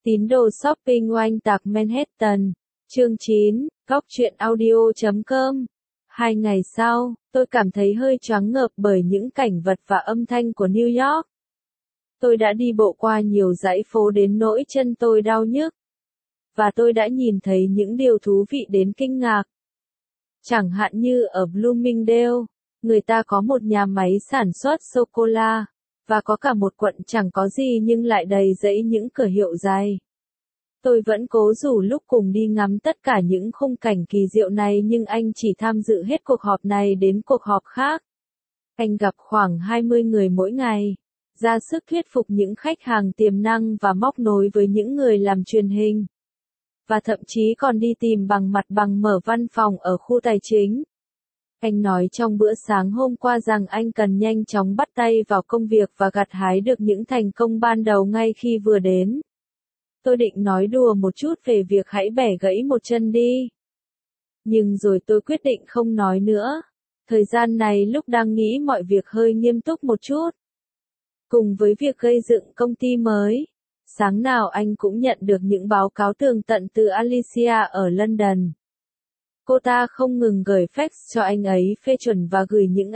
Tín đồ shopping oanh tạc Manhattan. Chương 9, Góc truyện audio.com. 2 ngày sau, tôi cảm thấy hơi choáng ngợp bởi những cảnh vật và âm thanh của New York. Tôi đã đi bộ qua nhiều dãy phố đến nỗi chân tôi đau nhức. Và tôi đã nhìn thấy những điều thú vị đến kinh ngạc. Chẳng hạn như ở Bloomingdale, người ta có một nhà máy sản xuất sô-cô-la, và có cả một quận chẳng có gì nhưng lại đầy rẫy những cửa hiệu giày. Tôi vẫn cố rủ lúc cùng đi ngắm tất cả những khung cảnh kỳ diệu này nhưng anh chỉ tham dự hết cuộc họp này đến cuộc họp khác. Anh gặp khoảng 20 người mỗi ngày, ra sức thuyết phục những khách hàng tiềm năng và móc nối với những người làm truyền hình. Và thậm chí còn đi tìm mặt bằng mở văn phòng ở khu tài chính. Anh nói trong bữa sáng hôm qua rằng anh cần nhanh chóng bắt tay vào công việc và gặt hái được những thành công ban đầu ngay khi vừa đến. Tôi định nói đùa một chút về việc hãy bẻ gãy một chân đi. Nhưng rồi tôi quyết định không nói nữa. Thời gian này lúc đang nghĩ mọi việc hơi nghiêm túc một chút. Cùng với việc gây dựng công ty mới, sáng nào anh cũng nhận được những báo cáo tường tận từ Alicia ở London. Cô ta không ngừng gửi fax cho anh ấy phê chuẩn và gửi những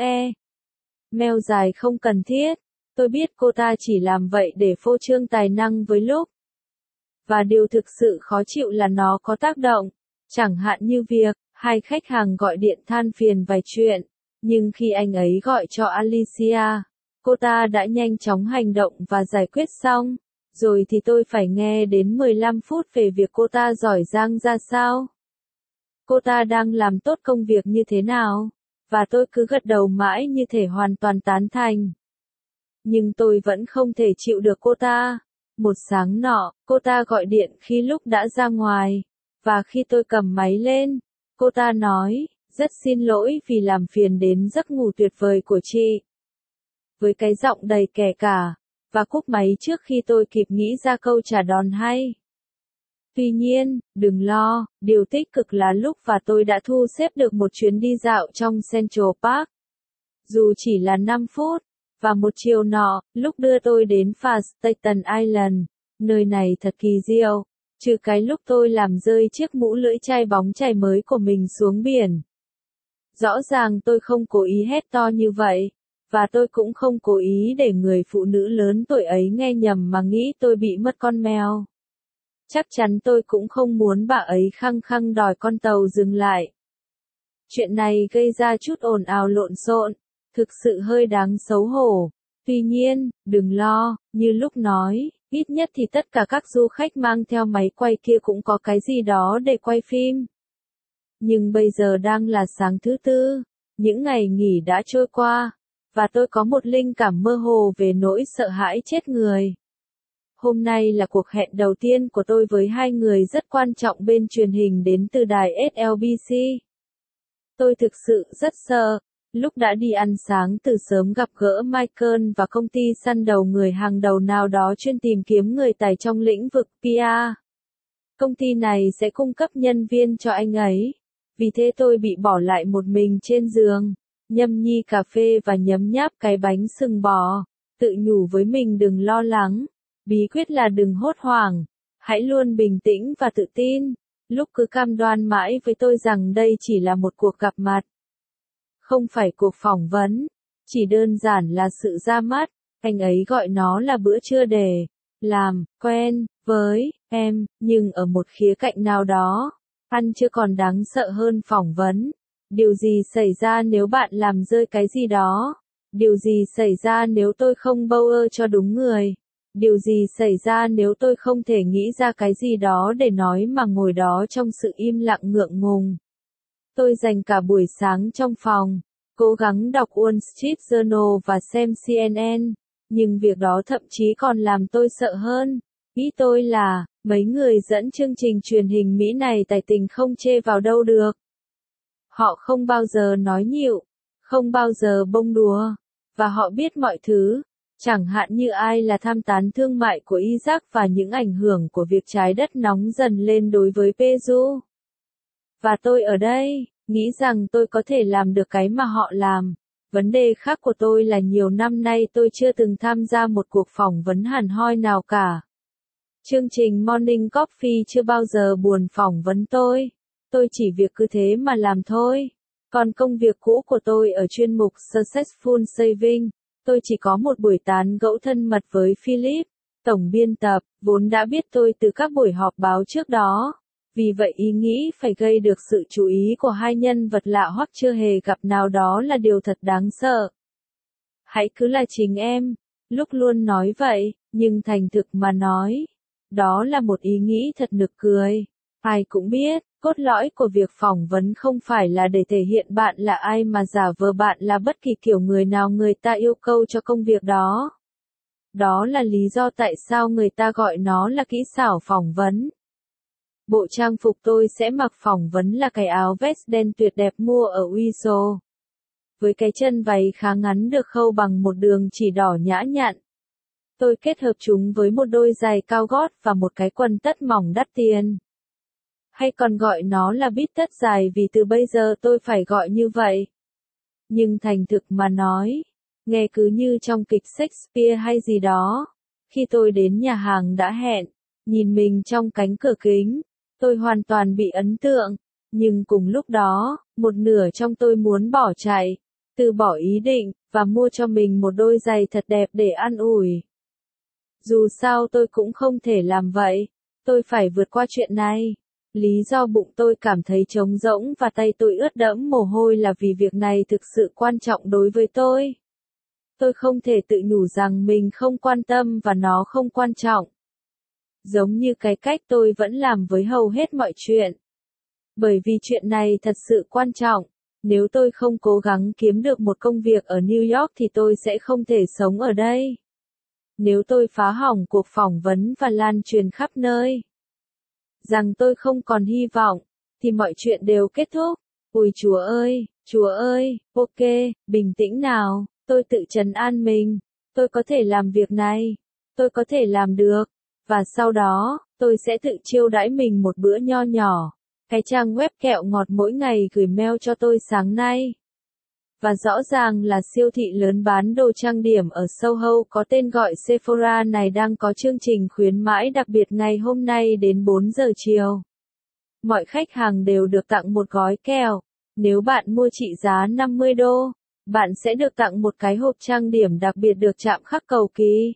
mail dài không cần thiết. Tôi biết cô ta chỉ làm vậy để phô trương tài năng với lúc. Và điều thực sự khó chịu là nó có tác động. Chẳng hạn như việc, hai khách hàng gọi điện than phiền vài chuyện. Nhưng khi anh ấy gọi cho Alicia, cô ta đã nhanh chóng hành động và giải quyết xong. Rồi thì tôi phải nghe đến 15 phút về việc cô ta giỏi giang ra sao. Cô ta đang làm tốt công việc như thế nào, và tôi cứ gật đầu mãi như thể hoàn toàn tán thành. Nhưng tôi vẫn không thể chịu được cô ta. Một sáng nọ, cô ta gọi điện khi lúc đã ra ngoài, và khi tôi cầm máy lên, cô ta nói, rất xin lỗi vì làm phiền đến giấc ngủ tuyệt vời của chị. Với cái giọng đầy kẻ cả, và cúp máy trước khi tôi kịp nghĩ ra câu trả đòn hay. Tuy nhiên, đừng lo, điều tích cực là lúc và tôi đã thu xếp được một chuyến đi dạo trong Central Park. Dù chỉ là 5 phút, và một chiều nọ, lúc đưa tôi đến phà Staten Island, nơi này thật kỳ diệu, trừ cái lúc tôi làm rơi chiếc mũ lưỡi chai bóng chảy mới của mình xuống biển. Rõ ràng tôi không cố ý hét to như vậy, và tôi cũng không cố ý để người phụ nữ lớn tuổi ấy nghe nhầm mà nghĩ tôi bị mất con mèo. Chắc chắn tôi cũng không muốn bà ấy khăng khăng đòi con tàu dừng lại. Chuyện này gây ra chút ồn ào lộn xộn, thực sự hơi đáng xấu hổ. Tuy nhiên, đừng lo, như lúc nói, ít nhất thì tất cả các du khách mang theo máy quay kia cũng có cái gì đó để quay phim. Nhưng bây giờ đang là sáng thứ Tư, những ngày nghỉ đã trôi qua, và tôi có một linh cảm mơ hồ về nỗi sợ hãi chết người. Hôm nay là cuộc hẹn đầu tiên của tôi với hai người rất quan trọng bên truyền hình đến từ đài SLBC. Tôi thực sự rất sợ. Lúc đã đi ăn sáng từ sớm gặp gỡ Michael và công ty săn đầu người hàng đầu nào đó chuyên tìm kiếm người tài trong lĩnh vực PR. Công ty này sẽ cung cấp nhân viên cho anh ấy. Vì thế tôi bị bỏ lại một mình trên giường, nhâm nhi cà phê và nhấm nháp cái bánh sừng bò, tự nhủ với mình đừng lo lắng. Bí quyết là đừng hốt hoảng, hãy luôn bình tĩnh và tự tin. Lúc cứ cam đoan mãi với tôi rằng đây chỉ là một cuộc gặp mặt. Không phải cuộc phỏng vấn, chỉ đơn giản là sự ra mắt, anh ấy gọi nó là bữa trưa để làm quen với em, nhưng ở một khía cạnh nào đó, ăn chưa còn đáng sợ hơn phỏng vấn. Điều gì xảy ra nếu bạn làm rơi cái gì đó? Điều gì xảy ra nếu tôi không bâu ơ cho đúng người? Điều gì xảy ra nếu tôi không thể nghĩ ra cái gì đó để nói mà ngồi đó trong sự im lặng ngượng ngùng? Tôi dành cả buổi sáng trong phòng, cố gắng đọc Wall Street Journal và xem CNN, nhưng việc đó thậm chí còn làm tôi sợ hơn. Ý tôi là, mấy người dẫn chương trình truyền hình Mỹ này tài tình không chê vào đâu được. Họ không bao giờ nói nhịu, không bao giờ bông đùa, và họ biết mọi thứ. Chẳng hạn như ai là tham tán thương mại của Iraq và những ảnh hưởng của việc trái đất nóng dần lên đối với Peru. Và tôi ở đây, nghĩ rằng tôi có thể làm được cái mà họ làm. Vấn đề khác của tôi là nhiều năm nay tôi chưa từng tham gia một cuộc phỏng vấn hẳn hoi nào cả. Chương trình Morning Coffee chưa bao giờ buồn phỏng vấn tôi. Tôi chỉ việc cứ thế mà làm thôi. Còn công việc cũ của tôi ở chuyên mục Successful Saving, tôi chỉ có một buổi tán gẫu thân mật với Philip, tổng biên tập, vốn đã biết tôi từ các buổi họp báo trước đó. Vì vậy ý nghĩ phải gây được sự chú ý của hai nhân vật lạ hoắc chưa hề gặp nào đó là điều thật đáng sợ. Hãy cứ là chính em, lúc luôn nói vậy, nhưng thành thực mà nói, đó là một ý nghĩ thật nực cười. Ai cũng biết, cốt lõi của việc phỏng vấn không phải là để thể hiện bạn là ai mà giả vờ bạn là bất kỳ kiểu người nào người ta yêu cầu cho công việc đó. Đó là lý do tại sao người ta gọi nó là kỹ xảo phỏng vấn. Bộ trang phục tôi sẽ mặc phỏng vấn là cái áo vest đen tuyệt đẹp mua ở Weso. Với cái chân váy khá ngắn được khâu bằng một đường chỉ đỏ nhã nhặn. Tôi kết hợp chúng với một đôi giày cao gót và một cái quần tất mỏng đắt tiền. Hay còn gọi nó là bít tất dài vì từ bây giờ tôi phải gọi như vậy. Nhưng thành thực mà nói, nghe cứ như trong kịch Shakespeare hay gì đó. Khi tôi đến nhà hàng đã hẹn, nhìn mình trong cánh cửa kính, tôi hoàn toàn bị ấn tượng. Nhưng cùng lúc đó, một nửa trong tôi muốn bỏ chạy, từ bỏ ý định, và mua cho mình một đôi giày thật đẹp để an ủi. Dù sao tôi cũng không thể làm vậy, tôi phải vượt qua chuyện này. Lý do bụng tôi cảm thấy trống rỗng và tay tôi ướt đẫm mồ hôi là vì việc này thực sự quan trọng đối với tôi. Tôi không thể tự nhủ rằng mình không quan tâm và nó không quan trọng. Giống như cái cách tôi vẫn làm với hầu hết mọi chuyện. Bởi vì chuyện này thật sự quan trọng. Nếu tôi không cố gắng kiếm được một công việc ở New York thì tôi sẽ không thể sống ở đây. Nếu tôi phá hỏng cuộc phỏng vấn và lan truyền khắp nơi rằng tôi không còn hy vọng, thì mọi chuyện đều kết thúc. Ôi Chúa ơi, ok, bình tĩnh nào, tôi tự trấn an mình. Tôi có thể làm việc này. Tôi có thể làm được. Và sau đó, tôi sẽ tự chiêu đãi mình một bữa nho nhỏ. Cái trang web kẹo ngọt mỗi ngày gửi mail cho tôi sáng nay. Và rõ ràng là siêu thị lớn bán đồ trang điểm ở Soho có tên gọi Sephora này đang có chương trình khuyến mãi đặc biệt ngày hôm nay đến 4 giờ chiều. Mọi khách hàng đều được tặng một gói kẹo. Nếu bạn mua trị giá 50 đô, bạn sẽ được tặng một cái hộp trang điểm đặc biệt được chạm khắc cầu kỳ.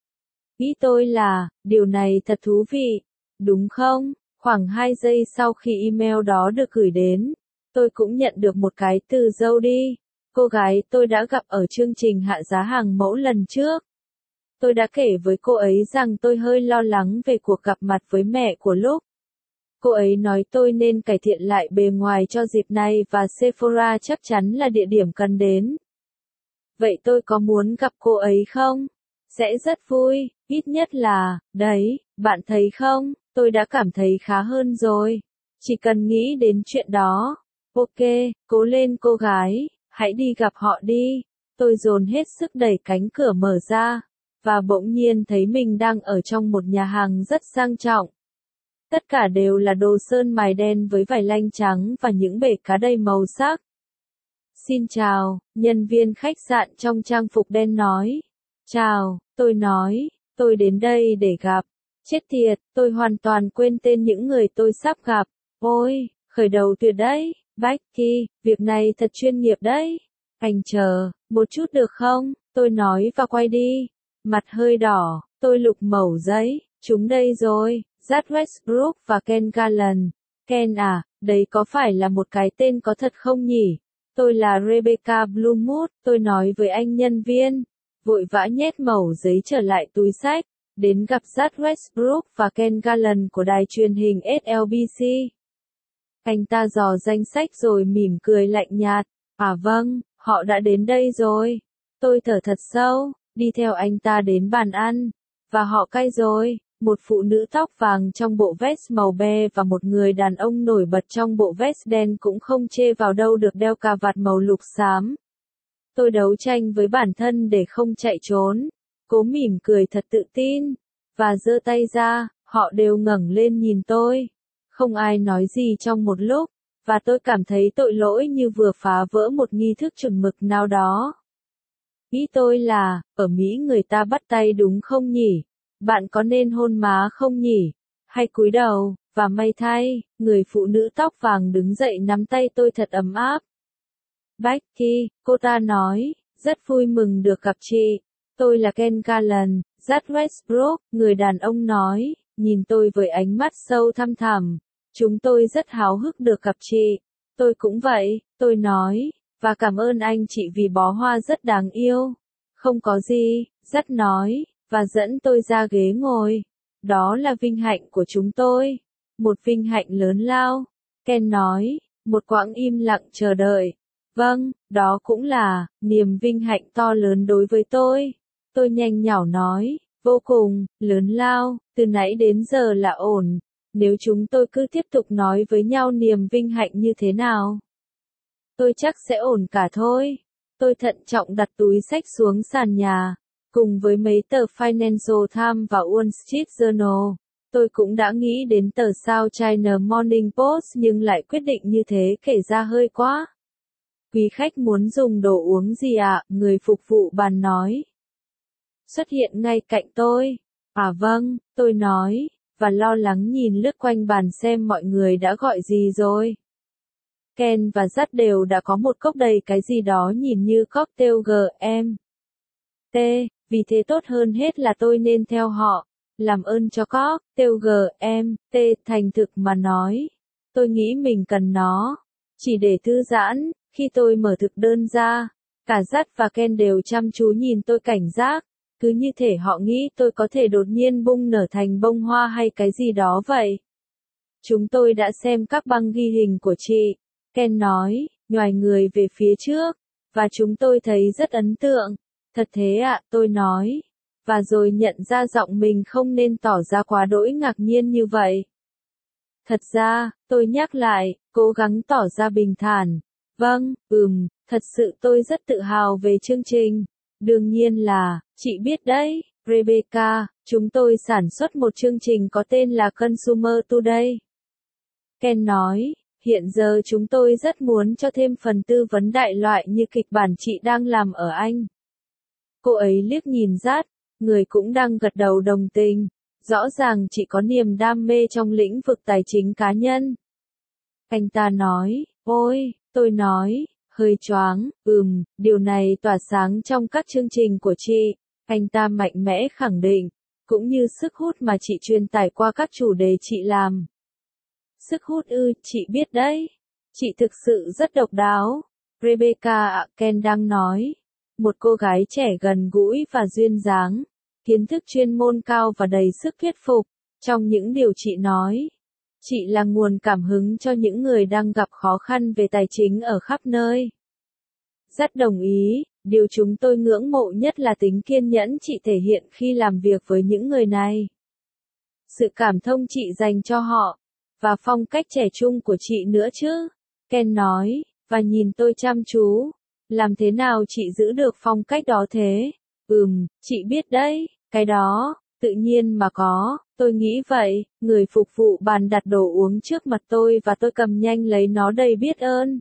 Ý tôi là, điều này thật thú vị, đúng không? Khoảng 2 giây sau khi email đó được gửi đến, tôi cũng nhận được một cái từ Jody, cô gái tôi đã gặp ở chương trình hạ giá hàng mẫu lần trước. Tôi đã kể với cô ấy rằng tôi hơi lo lắng về cuộc gặp mặt với mẹ của Luke. Cô ấy nói tôi nên cải thiện lại bề ngoài cho dịp này và Sephora chắc chắn là địa điểm cần đến. Vậy tôi có muốn gặp cô ấy không? Sẽ rất vui, ít nhất là, đấy, bạn thấy không, tôi đã cảm thấy khá hơn rồi. Chỉ cần nghĩ đến chuyện đó. Ok, cố lên cô gái, hãy đi gặp họ đi. Tôi dồn hết sức đẩy cánh cửa mở ra, và bỗng nhiên thấy mình đang ở trong một nhà hàng rất sang trọng. Tất cả đều là đồ sơn mài đen với vải lanh trắng và những bể cá đầy màu sắc. Xin chào, nhân viên khách sạn trong trang phục đen nói. Chào, tôi nói, tôi đến đây để gặp. Chết tiệt, tôi hoàn toàn quên tên những người tôi sắp gặp. Ôi, khởi đầu tuyệt đấy, Becky, việc này thật chuyên nghiệp đấy. Anh chờ, một chút được không? Tôi nói và quay đi. Mặt hơi đỏ, tôi lục mẩu giấy, chúng đây rồi, Jack Westbrook và Ken Garland. Ken à, đấy có phải là một cái tên có thật không nhỉ? Tôi là Rebecca Bloomwood, tôi nói với anh nhân viên. Vội vã nhét mẩu giấy trở lại túi xách, đến gặp Jack Westbrook và Ken Garland của đài truyền hình SLBC. Anh ta dò danh sách rồi mỉm cười lạnh nhạt. À vâng, họ đã đến đây rồi. Tôi thở thật sâu, đi theo anh ta đến bàn ăn. Và họ cay rồi, một phụ nữ tóc vàng trong bộ vest màu be và một người đàn ông nổi bật trong bộ vest đen cũng không chê vào đâu được đeo cà vạt màu lục xám. Tôi đấu tranh với bản thân để không chạy trốn, cố mỉm cười thật tự tin, và giơ tay ra, họ đều ngẩng lên nhìn tôi. Không ai nói gì trong một lúc, và tôi cảm thấy tội lỗi như vừa phá vỡ một nghi thức chuẩn mực nào đó. Ý tôi là, ở Mỹ người ta bắt tay đúng không nhỉ? Bạn có nên hôn má không nhỉ? Hay cúi đầu? Và may thay, người phụ nữ tóc vàng đứng dậy nắm tay tôi thật ấm áp. Becky, cô ta nói, rất vui mừng được gặp chị. Tôi là Ken Garland, Judd Westbrook, người đàn ông nói, nhìn tôi với ánh mắt sâu thăm thẳm. Chúng tôi rất háo hức được gặp chị. Tôi cũng vậy, tôi nói, và cảm ơn anh chị vì bó hoa rất đáng yêu. Không có gì, Judd nói, và dẫn tôi ra ghế ngồi. Đó là vinh hạnh của chúng tôi. Một vinh hạnh lớn lao. Ken nói, một quãng im lặng chờ đợi. Vâng, đó cũng là niềm vinh hạnh to lớn đối với tôi. Tôi nhanh nhảu nói, vô cùng, lớn lao, từ nãy đến giờ là ổn. Nếu chúng tôi cứ tiếp tục nói với nhau niềm vinh hạnh như thế nào, tôi chắc sẽ ổn cả thôi. Tôi thận trọng đặt túi xách xuống sàn nhà, cùng với mấy tờ Financial Times và Wall Street Journal. Tôi cũng đã nghĩ đến tờ South China Morning Post nhưng lại quyết định như thế kể ra hơi quá. Quý khách muốn dùng đồ uống gì ạ? Người phục vụ bàn nói. Xuất hiện ngay cạnh tôi. À vâng, tôi nói, và lo lắng nhìn lướt quanh bàn xem mọi người đã gọi gì rồi. Ken và Judd đều đã có một cốc đầy cái gì đó nhìn như cocktail GM. T, vì thế tốt hơn hết là tôi nên theo họ. Làm ơn cho cocktail GM, T, thành thực mà nói. Tôi nghĩ mình cần nó. Chỉ để thư giãn, khi tôi mở thực đơn ra, cả Judd và Ken đều chăm chú nhìn tôi cảnh giác. Cứ như thể họ nghĩ tôi có thể đột nhiên bung nở thành bông hoa hay cái gì đó vậy. Chúng tôi đã xem các băng ghi hình của chị, Ken nói, nhoài người về phía trước, và chúng tôi thấy rất ấn tượng. Thật thế ạ, tôi nói, và rồi nhận ra giọng mình không nên tỏ ra quá đỗi ngạc nhiên như vậy. Thật ra, tôi nhắc lại, cố gắng tỏ ra bình thản. Vâng, thật sự tôi rất tự hào về chương trình. Đương nhiên là, chị biết đấy, Rebecca, chúng tôi sản xuất một chương trình có tên là Consumer Today. Ken nói, hiện giờ chúng tôi rất muốn cho thêm phần tư vấn đại loại như kịch bản chị đang làm ở Anh. Cô ấy liếc nhìn Judd, người cũng đang gật đầu đồng tình. Rõ ràng chị có niềm đam mê trong lĩnh vực tài chính cá nhân. Anh ta nói, ôi, tôi nói, hơi choáng, điều này tỏa sáng trong các chương trình của chị. Anh ta mạnh mẽ khẳng định, cũng như sức hút mà chị truyền tải qua các chủ đề chị làm. Sức hút chị biết đấy. Chị thực sự rất độc đáo. Rebecca ạ, Ken đang nói. Một cô gái trẻ gần gũi và duyên dáng. Kiến thức chuyên môn cao và đầy sức thuyết phục. Trong những điều chị nói, chị là nguồn cảm hứng cho những người đang gặp khó khăn về tài chính ở khắp nơi. Rất đồng ý, điều chúng tôi ngưỡng mộ nhất là tính kiên nhẫn chị thể hiện khi làm việc với những người này. Sự cảm thông chị dành cho họ, và phong cách trẻ trung của chị nữa chứ. Ken nói, và nhìn tôi chăm chú. Làm thế nào chị giữ được phong cách đó thế? Chị biết đấy, cái đó, tự nhiên mà có, tôi nghĩ vậy. Người phục vụ bàn đặt đồ uống trước mặt tôi và tôi cầm nhanh lấy nó đầy biết ơn.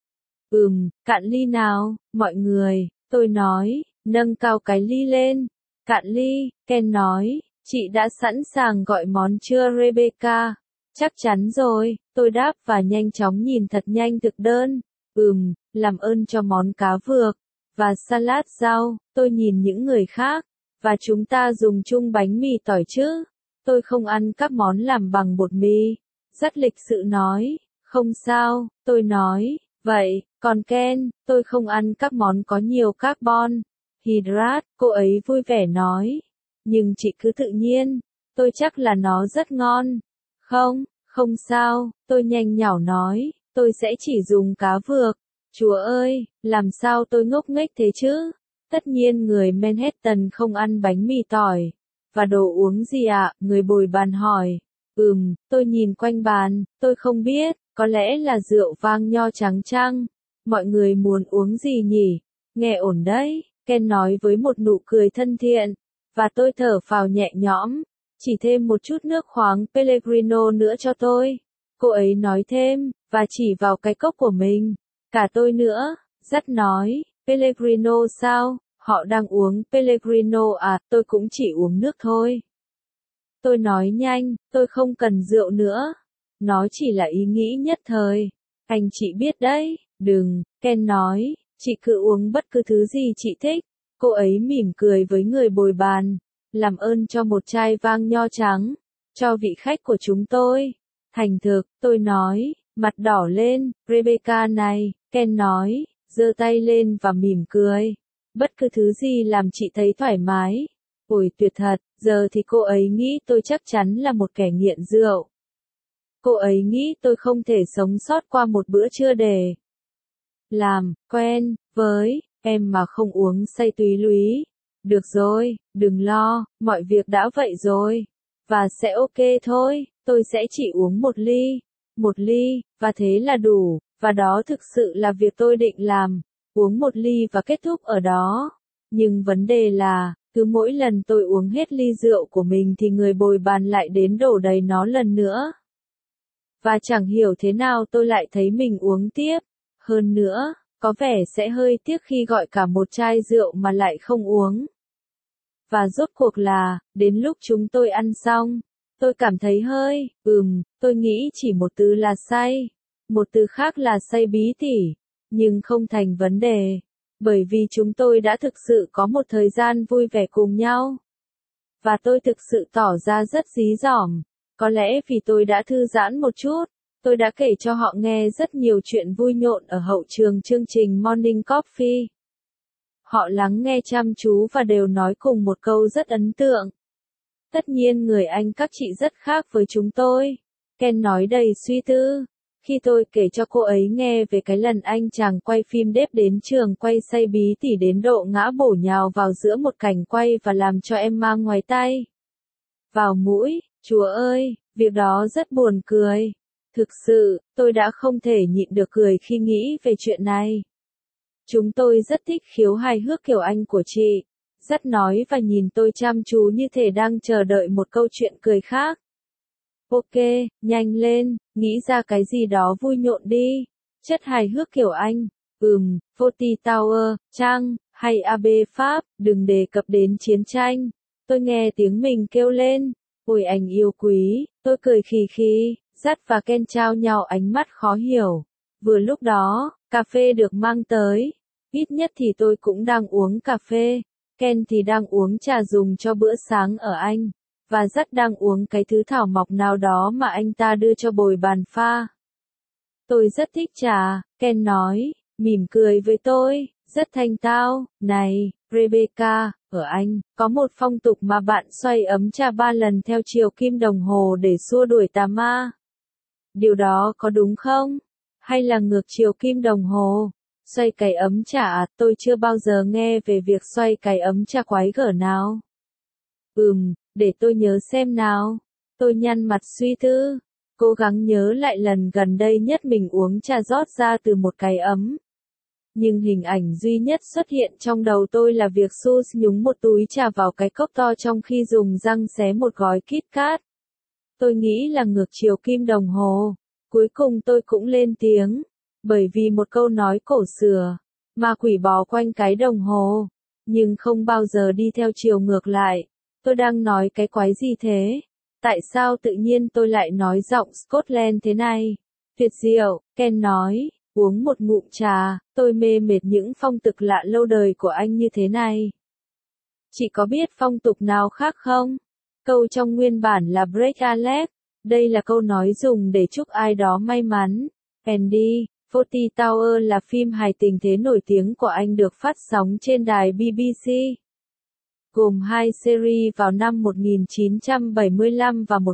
Cạn ly nào, mọi người, tôi nói, nâng cao cái ly lên. Cạn ly, Ken nói, chị đã sẵn sàng gọi món chưa Rebecca? Chắc chắn rồi, tôi đáp và nhanh chóng nhìn thật nhanh thực đơn. Làm ơn cho món cá vược, và salad rau, tôi nhìn những người khác, và chúng ta dùng chung bánh mì tỏi chứ. Tôi không ăn các món làm bằng bột mì. Rất lịch sự nói, không sao, tôi nói, vậy, còn Ken, tôi không ăn các món có nhiều carbon, hydrate, cô ấy vui vẻ nói. Nhưng chị cứ tự nhiên, tôi chắc là nó rất ngon. Không sao, tôi nhanh nhảu nói, tôi sẽ chỉ dùng cá vược. Chúa ơi, làm sao tôi ngốc nghếch thế chứ? Tất nhiên người Manhattan không ăn bánh mì tỏi. Và đồ uống gì ạ? Người bồi bàn hỏi. Tôi nhìn quanh bàn, tôi không biết, có lẽ là rượu vang nho trắng chăng? Mọi người muốn uống gì nhỉ? Nghe ổn đấy, Ken nói với một nụ cười thân thiện. Và tôi thở phào nhẹ nhõm. Chỉ thêm một chút nước khoáng Pellegrino nữa cho tôi. Cô ấy nói thêm, và chỉ vào cái cốc của mình. Cả tôi nữa, Judd nói, Pellegrino sao? Họ đang uống Pellegrino à, tôi cũng chỉ uống nước thôi. Tôi nói nhanh, tôi không cần rượu nữa. Nó chỉ là ý nghĩ nhất thời. Anh chị biết đấy, đừng, Ken nói, chị cứ uống bất cứ thứ gì chị thích. Cô ấy mỉm cười với người bồi bàn. Làm ơn cho một chai vang nho trắng. Cho vị khách của chúng tôi. Thành thực, tôi nói, mặt đỏ lên, Rebecca này, Ken nói, giơ tay lên và mỉm cười. Bất cứ thứ gì làm chị thấy thoải mái. Ôi tuyệt thật, giờ thì cô ấy nghĩ tôi chắc chắn là một kẻ nghiện rượu. Cô ấy nghĩ tôi không thể sống sót qua một bữa trưa để làm quen với em mà không uống say túy lúy. Được rồi, đừng lo, mọi việc đã vậy rồi. Và sẽ ok thôi, tôi sẽ chỉ uống một ly, và thế là đủ, và đó thực sự là việc tôi định làm, uống một ly và kết thúc ở đó. Nhưng vấn đề là, cứ mỗi lần tôi uống hết ly rượu của mình thì người bồi bàn lại đến đổ đầy nó lần nữa. Và chẳng hiểu thế nào tôi lại thấy mình uống tiếp. Hơn nữa, có vẻ sẽ hơi tiếc khi gọi cả một chai rượu mà lại không uống. Và rốt cuộc là, đến lúc chúng tôi ăn xong, tôi cảm thấy hơi, tôi nghĩ chỉ một từ là say. Một từ khác là say bí tỉ. Nhưng không thành vấn đề. Bởi vì chúng tôi đã thực sự có một thời gian vui vẻ cùng nhau. Và tôi thực sự tỏ ra rất dí dỏm. Có lẽ vì tôi đã thư giãn một chút. Tôi đã kể cho họ nghe rất nhiều chuyện vui nhộn ở hậu trường chương trình Morning Coffee. Họ lắng nghe chăm chú và đều nói cùng một câu rất ấn tượng. Tất nhiên người Anh các chị rất khác với chúng tôi. Ken nói đầy suy tư. Khi tôi kể cho cô ấy nghe về cái lần anh chàng quay phim đếp đến trường quay say bí tỉ đến độ ngã bổ nhào vào giữa một cảnh quay và làm cho em mang ngoài tay vào mũi, chúa ơi, việc đó rất buồn cười. Thực sự, tôi đã không thể nhịn được cười khi nghĩ về chuyện này. Chúng tôi rất thích khiếu hài hước kiểu Anh của chị. Rất nói và nhìn tôi chăm chú như thể đang chờ đợi một câu chuyện cười khác. Ok, nhanh lên, nghĩ ra cái gì đó vui nhộn đi. Chất hài hước kiểu Anh. Fawlty Tower, Trang, hay AB Pháp, đừng đề cập đến chiến tranh. Tôi nghe tiếng mình kêu lên. Ôi anh yêu quý, tôi cười khì khì, Dắt và Ken trao nhau ánh mắt khó hiểu. Vừa lúc đó, cà phê được mang tới. Ít nhất thì tôi cũng đang uống cà phê. Ken thì đang uống trà dùng cho bữa sáng ở Anh. Và Dắt đang uống cái thứ thảo mộc nào đó mà anh ta đưa cho bồi bàn pha. Tôi rất thích trà, Ken nói, mỉm cười với tôi, rất thanh tao. Này, Rebecca, ở Anh, có một phong tục mà bạn xoay ấm trà 3 lần theo chiều kim đồng hồ để xua đuổi tà ma. Điều đó có đúng không? Hay là ngược chiều kim đồng hồ? Xoay cái ấm trà à? Tôi chưa bao giờ nghe về việc xoay cái ấm trà quái gở nào. Để tôi nhớ xem nào. Tôi nhăn mặt suy tư. Cố gắng nhớ lại lần gần đây nhất mình uống trà rót ra từ một cái ấm. Nhưng hình ảnh duy nhất xuất hiện trong đầu tôi là việc Sus nhúng một túi trà vào cái cốc to trong khi dùng răng xé một gói Kit Kat. Tôi nghĩ là ngược chiều kim đồng hồ. Cuối cùng tôi cũng lên tiếng. Bởi vì một câu nói cổ xưa. Ma quỷ bò quanh cái đồng hồ. Nhưng không bao giờ đi theo chiều ngược lại. Tôi đang nói cái quái gì thế? Tại sao tự nhiên tôi lại nói giọng Scotland thế này? Tuyệt diệu, Ken nói, uống một ngụm trà, tôi mê mệt những phong tục lạ lâu đời của anh như thế này. Chị có biết phong tục nào khác không? Câu trong nguyên bản là Break a leg. Đây là câu nói dùng để chúc ai đó may mắn. Andy, Fawlty Tower là phim hài tình thế nổi tiếng của Anh được phát sóng trên đài BBC. Gồm 2 series vào năm 1975 và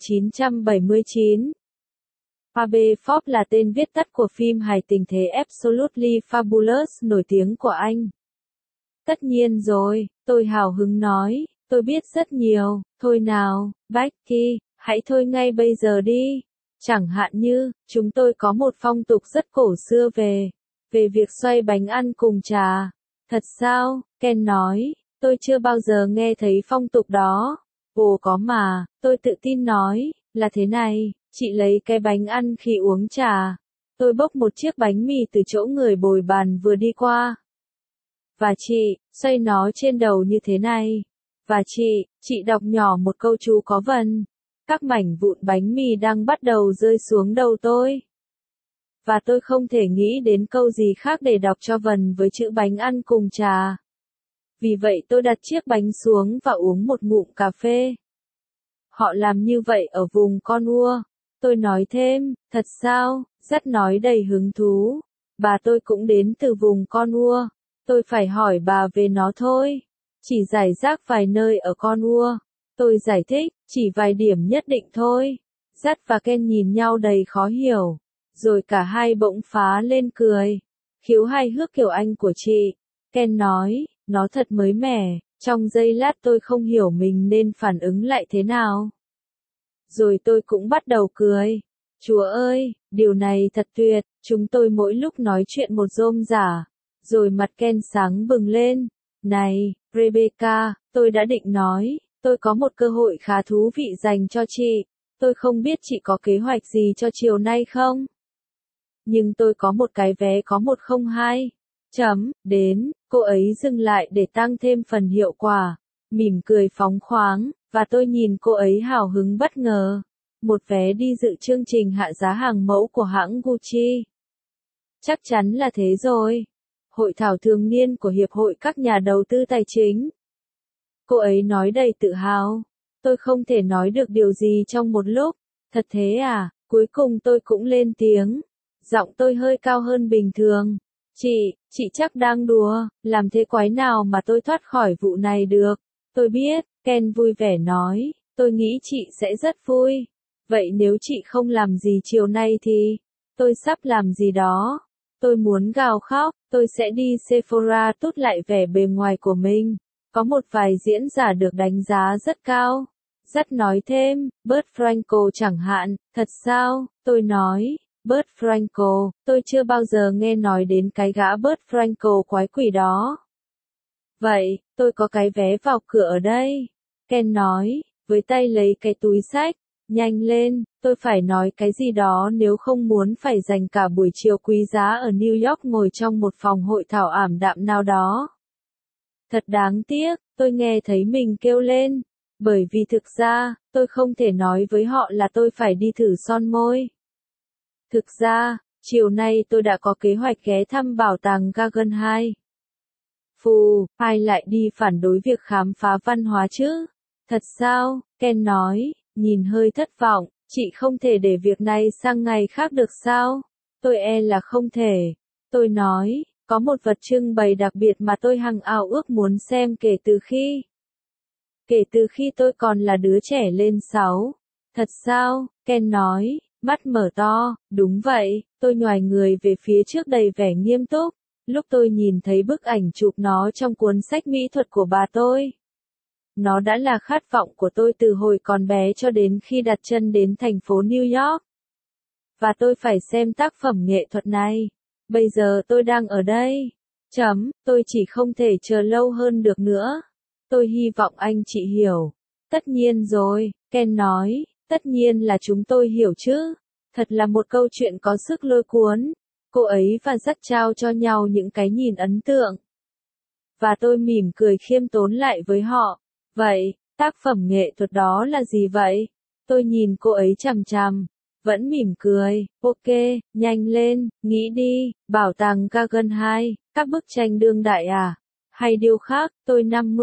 1979. AB Forbes là tên viết tắt của phim hài tình thế Absolutely Fabulous nổi tiếng của Anh. Tất nhiên rồi, tôi hào hứng nói, tôi biết rất nhiều, thôi nào, Becky, hãy thôi ngay bây giờ đi. Chẳng hạn như, chúng tôi có một phong tục rất cổ xưa về việc xoay bánh ăn cùng trà. Thật sao? Ken nói, tôi chưa bao giờ nghe thấy phong tục đó. Ồ có mà, tôi tự tin nói, là thế này, chị lấy cái bánh ăn khi uống trà. Tôi bốc một chiếc bánh mì từ chỗ người bồi bàn vừa đi qua. Và chị, xoay nó trên đầu như thế này. Và chị, Chị đọc nhỏ một câu chú có vần. Các mảnh vụn bánh mì đang bắt đầu rơi xuống đầu tôi. Và tôi không thể nghĩ đến câu gì khác để đọc cho vần với chữ bánh ăn cùng trà. Vì vậy tôi đặt chiếc bánh xuống và uống một ngụm cà phê. Họ làm như vậy ở vùng Cornwall. Tôi nói thêm, thật sao? Rất nói đầy hứng thú. Bà tôi cũng đến từ vùng Cornwall. Tôi phải hỏi bà về nó thôi. Chỉ giải rác vài nơi ở Cornwall. Tôi giải thích, chỉ vài điểm nhất định thôi. Dắt và Ken nhìn nhau đầy khó hiểu. Rồi cả hai bỗng phá lên cười. Khiếu hài hước kiểu Anh của chị. Ken nói, nó thật mới mẻ. Trong giây lát tôi không hiểu mình nên phản ứng lại thế nào. Rồi tôi cũng bắt đầu cười. Chúa ơi, điều này thật tuyệt. Chúng tôi mỗi lúc nói chuyện một rôm rả. Rồi mặt Ken sáng bừng lên. Này, Rebecca, tôi đã định nói, tôi có một cơ hội khá thú vị dành cho chị. Tôi không biết chị có kế hoạch gì cho chiều nay không? Nhưng tôi có một cái vé có 102. Đến, cô ấy dừng lại để tăng thêm phần hiệu quả. Mỉm cười phóng khoáng, và tôi nhìn cô ấy hào hứng bất ngờ. Một vé đi dự chương trình hạ giá hàng mẫu của hãng Gucci. Chắc chắn là thế rồi. Hội thảo thường niên của Hiệp hội các nhà đầu tư tài chính. Cô ấy nói đầy tự hào. Tôi không thể nói được điều gì trong một lúc. Thật thế à? Cuối cùng tôi cũng lên tiếng. Giọng tôi hơi cao hơn bình thường. Chị chắc đang đùa, làm thế quái nào mà tôi thoát khỏi vụ này được. Tôi biết, Ken vui vẻ nói, tôi nghĩ chị sẽ rất vui. Vậy nếu chị không làm gì chiều nay thì, tôi sắp làm gì đó. Tôi muốn gào khóc, tôi sẽ đi Sephora tốt lại vẻ bề ngoài của mình. Có một vài diễn giả được đánh giá rất cao. Dắt nói thêm, Bert Frankel chẳng hạn, thật sao? Tôi nói, Bert Frankel, tôi chưa bao giờ nghe nói đến cái gã Bert Frankel quái quỷ đó. Vậy, tôi có cái vé vào cửa ở đây. Ken nói, với tay lấy cái túi xách. Nhanh lên, tôi phải nói cái gì đó nếu không muốn phải dành cả buổi chiều quý giá ở New York ngồi trong một phòng hội thảo ảm đạm nào đó. Thật đáng tiếc, tôi nghe thấy mình kêu lên. Bởi vì thực ra, tôi không thể nói với họ là tôi phải đi thử son môi. Thực ra, chiều nay tôi đã có kế hoạch ghé thăm bảo tàng Guggenheim. Phù, ai lại đi phản đối việc khám phá văn hóa chứ? Thật sao? Ken nói, nhìn hơi thất vọng, chị không thể để việc này sang ngày khác được sao? Tôi e là không thể. Tôi nói, có một vật trưng bày đặc biệt mà tôi hằng ao ước muốn xem kể từ khi tôi còn là đứa trẻ lên 6. Thật sao? Ken nói, mắt mở to, đúng vậy, tôi nhoài người về phía trước đầy vẻ nghiêm túc. Lúc tôi nhìn thấy bức ảnh chụp nó trong cuốn sách mỹ thuật của bà tôi. Nó đã là khát vọng của tôi từ hồi còn bé cho đến khi đặt chân đến thành phố New York. Và tôi phải xem tác phẩm nghệ thuật này. Bây giờ tôi đang ở đây. Tôi chỉ không thể chờ lâu hơn được nữa. Tôi hy vọng anh chị hiểu. Tất nhiên rồi, Ken nói, tất nhiên là chúng tôi hiểu chứ. Thật là một câu chuyện có sức lôi cuốn. Cô ấy và dắt trao cho nhau những cái nhìn ấn tượng. Và tôi mỉm cười khiêm tốn lại với họ. Vậy, tác phẩm nghệ thuật đó là gì vậy? Tôi nhìn cô ấy chằm chằm. Vẫn mỉm cười, ok, nhanh lên, nghĩ đi, bảo tàng Guggenheim, các bức tranh đương đại à? Hay điều khác, tôi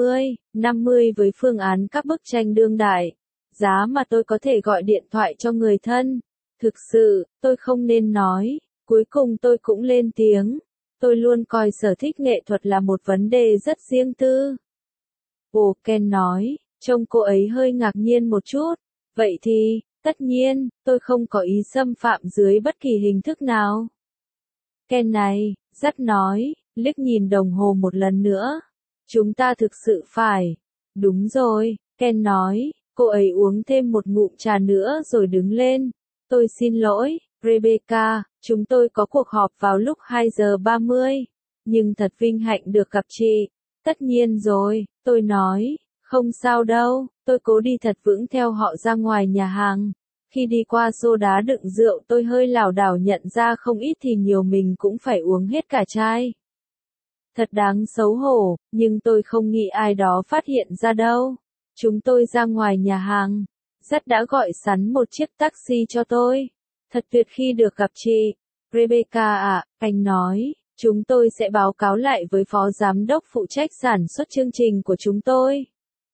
50 với phương án các bức tranh đương đại. Giá mà tôi có thể gọi điện thoại cho người thân. Thực sự, tôi không nên nói. Cuối cùng tôi cũng lên tiếng. Tôi luôn coi sở thích nghệ thuật là một vấn đề rất riêng tư. Ồ, Ken nói, trông cô ấy hơi ngạc nhiên một chút. Vậy thì, tất nhiên, tôi không có ý xâm phạm dưới bất kỳ hình thức nào. Ken này, dắt nói, liếc nhìn đồng hồ một lần nữa. Chúng ta thực sự phải. Đúng rồi, Ken nói, cô ấy uống thêm một ngụm trà nữa rồi đứng lên. Tôi xin lỗi, Rebecca, chúng tôi có cuộc họp vào lúc 2 giờ 30. Nhưng thật vinh hạnh được gặp chị. Tất nhiên rồi, tôi nói, không sao đâu, tôi cố đi thật vững theo họ ra ngoài nhà hàng. Khi đi qua xô đá đựng rượu tôi hơi lảo đảo nhận ra không ít thì nhiều mình cũng phải uống hết cả chai. Thật đáng xấu hổ, nhưng tôi không nghĩ ai đó phát hiện ra đâu. Chúng tôi ra ngoài nhà hàng. Dắt đã gọi sẵn một chiếc taxi cho tôi. Thật tuyệt khi được gặp chị. Rebecca ạ, anh nói, chúng tôi sẽ báo cáo lại với phó giám đốc phụ trách sản xuất chương trình của chúng tôi.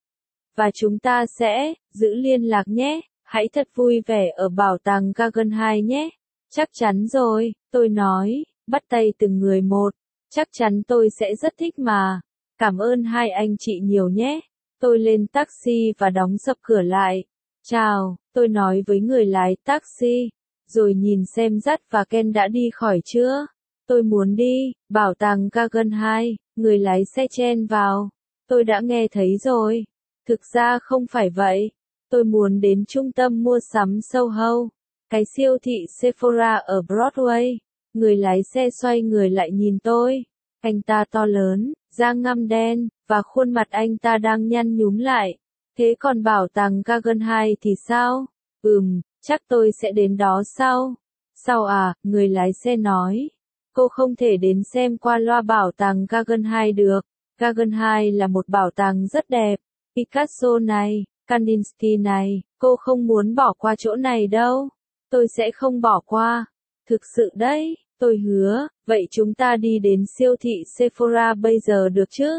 Và chúng ta sẽ giữ liên lạc nhé. Hãy thật vui vẻ ở bảo tàng Guggenheim nhé. Chắc chắn rồi, tôi nói, bắt tay từng người một. Chắc chắn tôi sẽ rất thích mà. Cảm ơn hai anh chị nhiều nhé. Tôi lên taxi và đóng sập cửa lại. Chào, tôi nói với người lái taxi. Rồi nhìn xem Dắt và Ken đã đi khỏi chưa. Tôi muốn đi, bảo tàng Guggenheim, người lái xe chen vào. Tôi đã nghe thấy rồi. Thực ra không phải vậy. Tôi muốn đến trung tâm mua sắm Soho. Cái siêu thị Sephora ở Broadway. Người lái xe xoay người lại nhìn tôi. Anh ta to lớn, da ngăm đen, và khuôn mặt anh ta đang nhăn nhúm lại. Thế còn bảo tàng Guggenheim thì sao? Chắc tôi sẽ đến đó sau. Sao à, người lái xe nói. Cô không thể đến xem qua loa bảo tàng Guggenheim được. Guggenheim là một bảo tàng rất đẹp. Picasso này, Kandinsky này, cô không muốn bỏ qua chỗ này đâu. Tôi sẽ không bỏ qua. Thực sự đấy, tôi hứa. Vậy chúng ta đi đến siêu thị Sephora bây giờ được chứ?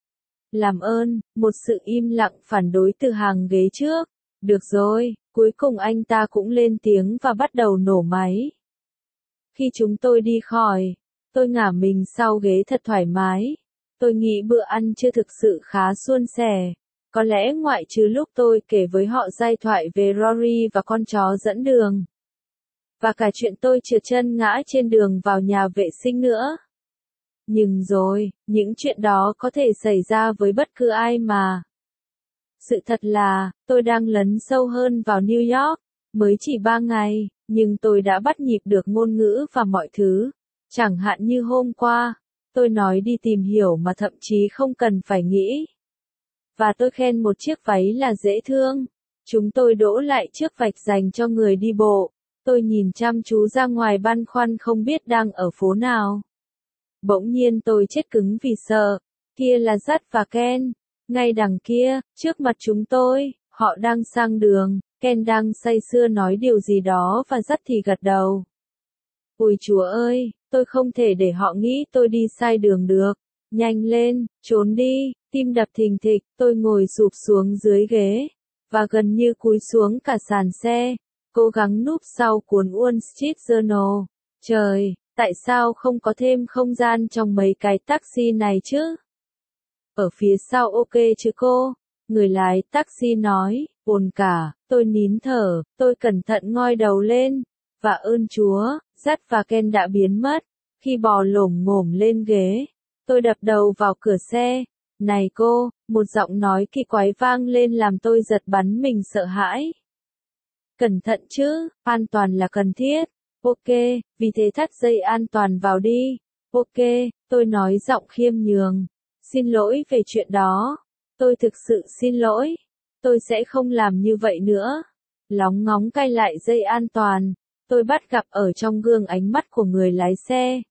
Làm ơn, một sự im lặng phản đối từ hàng ghế trước. Được rồi, cuối cùng anh ta cũng lên tiếng và bắt đầu nổ máy. Khi chúng tôi đi khỏi, tôi ngả mình sau ghế thật thoải mái. Tôi nghĩ bữa ăn chưa thực sự khá suôn sẻ. Có lẽ ngoại trừ lúc tôi kể với họ giai thoại về Rory và con chó dẫn đường. Và cả chuyện tôi trượt chân ngã trên đường vào nhà vệ sinh nữa. Nhưng rồi, những chuyện đó có thể xảy ra với bất cứ ai mà. Sự thật là, tôi đang lấn sâu hơn vào New York. Mới chỉ 3 ngày, nhưng tôi đã bắt nhịp được ngôn ngữ và mọi thứ. Chẳng hạn như hôm qua, tôi nói đi tìm hiểu mà thậm chí không cần phải nghĩ. Và tôi khen một chiếc váy là dễ thương. Chúng tôi đỗ lại trước vạch dành cho người đi bộ. Tôi nhìn chăm chú ra ngoài băn khoăn không biết đang ở phố nào. Bỗng nhiên tôi chết cứng vì sợ. Kia là Dắt và Ken. Ngay đằng kia, trước mặt chúng tôi, họ đang sang đường. Ken đang say sưa nói điều gì đó và Dắt thì gật đầu. Ôi Chúa ơi, tôi không thể để họ nghĩ tôi đi sai đường được. Nhanh lên, trốn đi, tim đập thình thịch, tôi ngồi sụp xuống dưới ghế, và gần như cúi xuống cả sàn xe, cố gắng núp sau cuốn Wall Street Journal. Trời, tại sao không có thêm không gian trong mấy cái taxi này chứ? Ở phía sau ok chứ cô? Người lái taxi nói, ồn cả, tôi nín thở, tôi cẩn thận ngoi đầu lên, và ơn Chúa, Dắt và Ken đã biến mất. Khi bò lổm ngổm lên ghế, tôi đập đầu vào cửa xe. Này cô, một giọng nói kỳ quái vang lên làm tôi giật bắn mình sợ hãi. Cẩn thận chứ, an toàn là cần thiết. Ok, vì thế thắt dây an toàn vào đi. Ok, tôi nói giọng khiêm nhường. Xin lỗi về chuyện đó. Tôi thực sự xin lỗi. Tôi sẽ không làm như vậy nữa. Lóng ngóng cài lại dây an toàn. Tôi bắt gặp ở trong gương ánh mắt của người lái xe.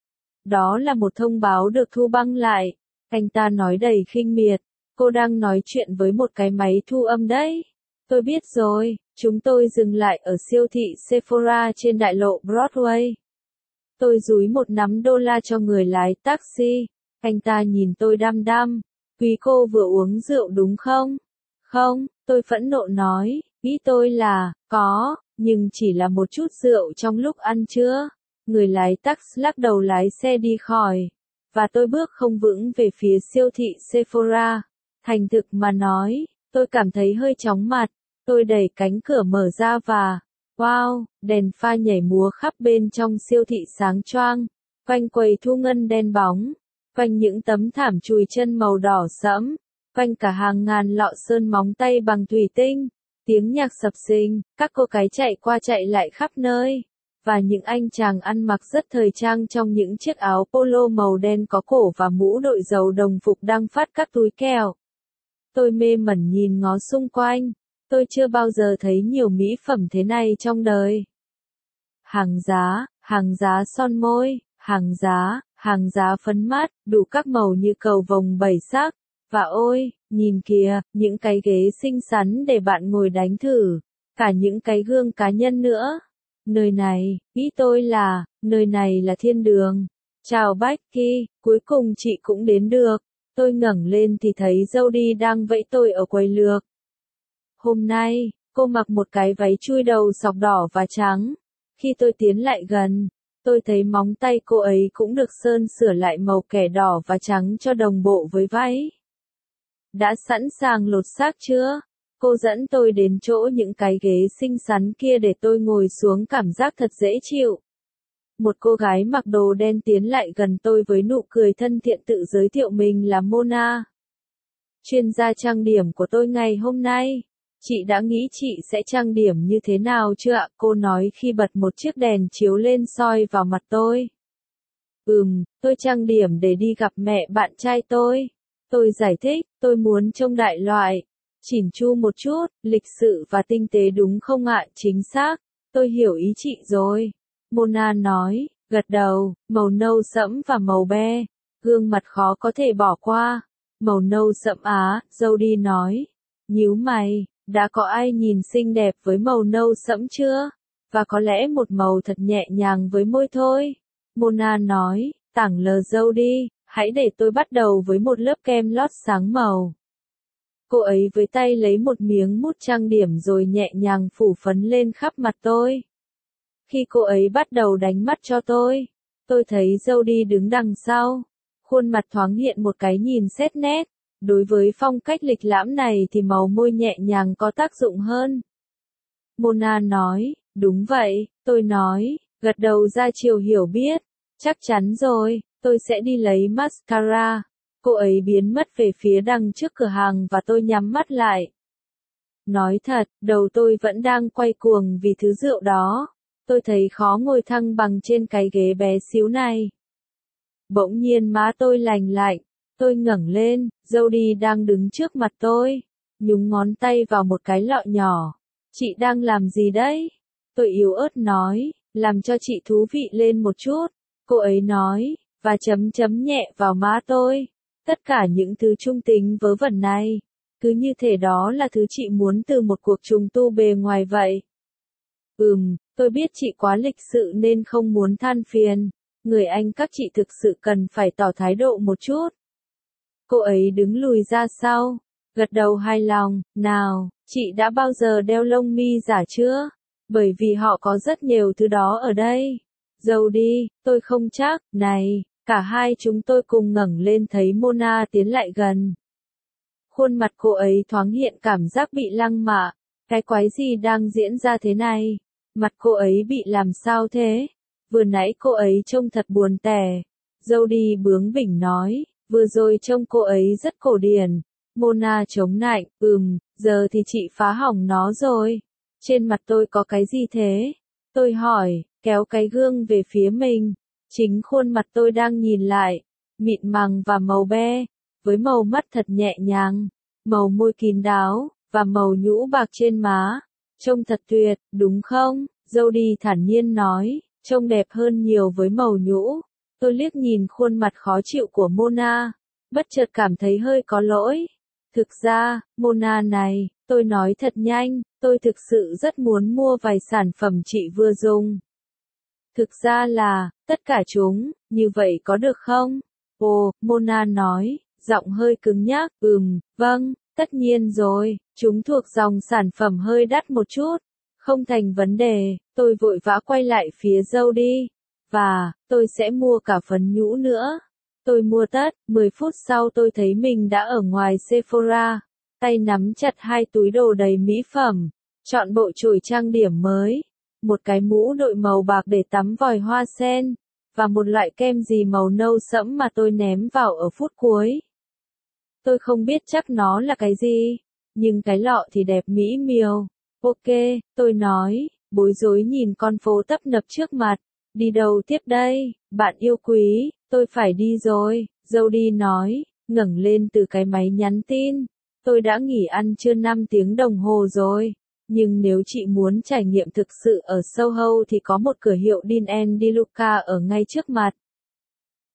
Đó là một thông báo được thu băng lại. Anh ta nói đầy khinh miệt. Cô đang nói chuyện với một cái máy thu âm đấy. Tôi biết rồi, chúng tôi dừng lại ở siêu thị Sephora trên đại lộ Broadway. Tôi dúi một nắm đô la cho người lái taxi. Anh ta nhìn tôi đăm đăm. Quý cô vừa uống rượu đúng không? Không, tôi phẫn nộ nói. Ý tôi là, có, nhưng chỉ là một chút rượu trong lúc ăn trưa. Người lái taxi lắc đầu lái xe đi khỏi. Và tôi bước không vững về phía siêu thị Sephora. Thành thực mà nói, tôi cảm thấy hơi chóng mặt. Tôi đẩy cánh cửa mở ra và, wow, đèn pha nhảy múa khắp bên trong siêu thị sáng choang. Quanh quầy thu ngân đen bóng. Quanh những tấm thảm chùi chân màu đỏ sẫm. Quanh cả hàng ngàn lọ sơn móng tay bằng thủy tinh. Tiếng nhạc sập sình, các cô gái chạy qua chạy lại khắp nơi. Và những anh chàng ăn mặc rất thời trang trong những chiếc áo polo màu đen có cổ và mũ đội dầu đồng phục đang phát các túi kẹo. Tôi mê mẩn nhìn ngó xung quanh. Tôi chưa bao giờ thấy nhiều mỹ phẩm thế này trong đời. Hàng giá son môi, hàng giá phấn mát, đủ các màu như cầu vồng 7 sắc. Và ôi, nhìn kìa, những cái ghế xinh xắn để bạn ngồi đánh thử, cả những cái gương cá nhân nữa. Nơi này, nghĩ tôi là, nơi này là thiên đường. Chào Becky, cuối cùng chị cũng đến được. Tôi ngẩng lên thì thấy Jody đang vẫy tôi ở quầy lược. Hôm nay, cô mặc một cái váy chui đầu sọc đỏ và trắng. Khi tôi tiến lại gần, tôi thấy móng tay cô ấy cũng được sơn sửa lại màu kẻ đỏ và trắng cho đồng bộ với váy. Đã sẵn sàng lột xác chưa? Cô dẫn tôi đến chỗ những cái ghế xinh xắn kia để tôi ngồi xuống, cảm giác thật dễ chịu. Một cô gái mặc đồ đen tiến lại gần tôi với nụ cười thân thiện, tự giới thiệu mình là Mona, chuyên gia trang điểm của tôi ngày hôm nay. Chị đã nghĩ chị sẽ trang điểm như thế nào chưa ạ? Cô nói khi bật một chiếc đèn chiếu lên soi vào mặt tôi. Tôi trang điểm để đi gặp mẹ bạn trai tôi. Tôi giải thích, tôi muốn trông đại loại, chỉn chu một chút, lịch sự và tinh tế đúng không ạ? Chính xác, tôi hiểu ý chị rồi. Mona nói, gật đầu, màu nâu sẫm và màu be, gương mặt khó có thể bỏ qua. Màu nâu sẫm á, Jody nói, nhíu mày, đã có ai nhìn xinh đẹp với màu nâu sẫm chưa? Và có lẽ một màu thật nhẹ nhàng với môi thôi. Mona nói, tảng lờ Jody, hãy để tôi bắt đầu với một lớp kem lót sáng màu. Cô ấy với tay lấy một miếng mút trang điểm rồi nhẹ nhàng phủ phấn lên khắp mặt tôi. Khi cô ấy bắt đầu đánh mắt cho tôi thấy Jody đứng đằng sau. Khuôn mặt thoáng hiện một cái nhìn xét nét. Đối với phong cách lịch lãm này thì màu môi nhẹ nhàng có tác dụng hơn. Mona nói, đúng vậy, tôi nói, gật đầu ra chiều hiểu biết. Chắc chắn rồi, tôi sẽ đi lấy mascara. Cô ấy biến mất về phía đằng trước cửa hàng và tôi nhắm mắt lại. Nói thật, đầu tôi vẫn đang quay cuồng vì thứ rượu đó. Tôi thấy khó ngồi thăng bằng trên cái ghế bé xíu này. Bỗng nhiên má tôi lành lạnh. Tôi ngẩng lên, Jody đang đứng trước mặt tôi, nhúng ngón tay vào một cái lọ nhỏ. Chị đang làm gì đấy? Tôi yếu ớt nói, làm cho chị thú vị lên một chút. Cô ấy nói, và chấm chấm nhẹ vào má tôi. Tất cả những thứ trung tính vớ vẩn này, cứ như thể đó là thứ chị muốn từ một cuộc trùng tu bề ngoài vậy. Tôi biết chị quá lịch sự nên không muốn than phiền. Người Anh các chị thực sự cần phải tỏ thái độ một chút. Cô ấy đứng lùi ra sau, gật đầu hài lòng, nào, chị đã bao giờ đeo lông mi giả chưa? Bởi vì họ có rất nhiều thứ đó ở đây. Jody, tôi không chắc, này, cả hai chúng tôi cùng ngẩng lên thấy Mona tiến lại gần. Khuôn mặt cô ấy thoáng hiện cảm giác bị lăng mạ, cái quái gì đang diễn ra thế này? Mặt cô ấy bị làm sao thế? Vừa nãy cô ấy trông thật buồn tẻ. Jody bướng bỉnh nói. Vừa rồi trông cô ấy rất cổ điển. Mona chống nạnh, giờ thì chị phá hỏng nó rồi. Trên mặt tôi có cái gì thế? Tôi hỏi, kéo cái gương về phía mình. Chính khuôn mặt tôi đang nhìn lại, mịn màng và màu be, với màu mắt thật nhẹ nhàng, màu môi kín đáo, và màu nhũ bạc trên má. Trông thật tuyệt, đúng không? Jody thản nhiên nói, trông đẹp hơn nhiều với màu nhũ. Tôi liếc nhìn khuôn mặt khó chịu của Mona, bất chợt cảm thấy hơi có lỗi. Thực ra, Mona này, tôi nói thật nhanh, tôi thực sự rất muốn mua vài sản phẩm chị vừa dùng. Thực ra là, tất cả chúng, như vậy có được không? Ồ, Mona nói, giọng hơi cứng nhắc, vâng, tất nhiên rồi, chúng thuộc dòng sản phẩm hơi đắt một chút. Không thành vấn đề, tôi vội vã quay lại phía Jody. Và, tôi sẽ mua cả phấn nhũ nữa. Tôi mua tất, 10 phút sau tôi thấy mình đã ở ngoài Sephora, tay nắm chặt hai túi đồ đầy mỹ phẩm, chọn bộ chổi trang điểm mới, một cái mũ đội màu bạc để tắm vòi hoa sen, và một loại kem gì màu nâu sẫm mà tôi ném vào ở phút cuối. Tôi không biết chắc nó là cái gì, nhưng cái lọ thì đẹp mỹ miều. Ok, tôi nói, bối rối nhìn con phố tấp nập trước mặt. Đi đâu tiếp đây, bạn yêu quý, tôi phải đi rồi, Jody nói, ngẩng lên từ cái máy nhắn tin. Tôi đã nghỉ ăn trưa 5 tiếng đồng hồ rồi, nhưng nếu chị muốn trải nghiệm thực sự ở Soho thì có một cửa hiệu Dean & DeLuca ở ngay trước mặt.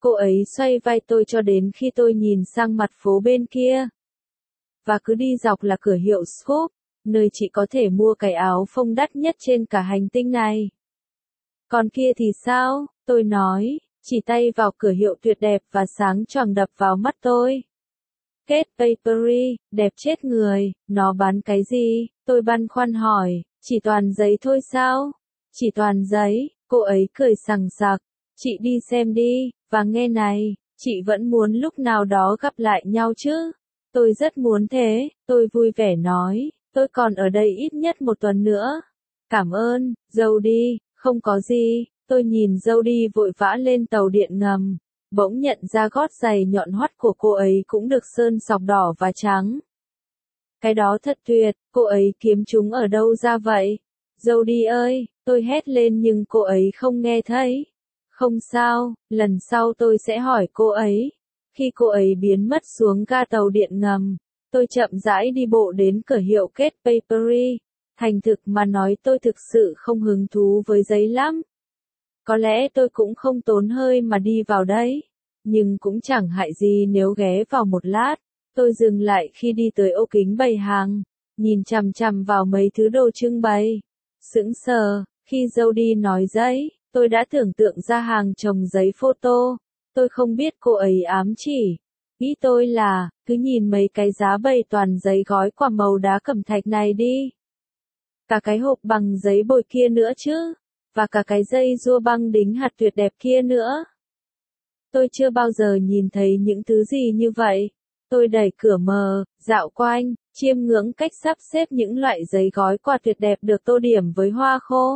Cô ấy xoay vai tôi cho đến khi tôi nhìn sang mặt phố bên kia. Và cứ đi dọc là cửa hiệu Scoop, nơi chị có thể mua cái áo phông đắt nhất trên cả hành tinh này. Còn kia thì sao? Tôi nói, chỉ tay vào cửa hiệu tuyệt đẹp và sáng choàng đập vào mắt tôi. Kate Papery, đẹp chết người, nó bán cái gì? Tôi băn khoăn hỏi, chỉ toàn giấy thôi sao? Chỉ toàn giấy, cô ấy cười sằng sặc. Chị đi xem đi, và nghe này, chị vẫn muốn lúc nào đó gặp lại nhau chứ? Tôi rất muốn thế, tôi vui vẻ nói, tôi còn ở đây ít nhất một tuần nữa. Cảm ơn, Jody, không có gì, tôi nhìn Jody vội vã lên tàu điện ngầm, bỗng nhận ra gót giày nhọn hoắt của cô ấy cũng được sơn sọc đỏ và trắng. Cái đó thật tuyệt, cô ấy kiếm chúng ở đâu ra vậy? Jody ơi, tôi hét lên nhưng cô ấy không nghe thấy. Không sao, lần sau tôi sẽ hỏi cô ấy. Khi cô ấy biến mất xuống ga tàu điện ngầm, tôi chậm rãi đi bộ đến cửa hiệu Kate Papery. Thành thực mà nói tôi thực sự không hứng thú với giấy lắm. Có lẽ tôi cũng không tốn hơi mà đi vào đấy. Nhưng cũng chẳng hại gì nếu ghé vào một lát. Tôi dừng lại khi đi tới ô kính bày hàng, nhìn chằm chằm vào mấy thứ đồ trưng bày. Sững sờ, khi Jody nói giấy, tôi đã tưởng tượng ra hàng chồng giấy photo. Tôi không biết cô ấy ám chỉ. Ý tôi là, cứ nhìn mấy cái giá bày toàn giấy gói quả màu đá cẩm thạch này đi. Cả cái hộp bằng giấy bồi kia nữa chứ. Và cả cái dây rua băng đính hạt tuyệt đẹp kia nữa. Tôi chưa bao giờ nhìn thấy những thứ gì như vậy. Tôi đẩy cửa mờ, dạo quanh, chiêm ngưỡng cách sắp xếp những loại giấy gói quà tuyệt đẹp được tô điểm với hoa khô,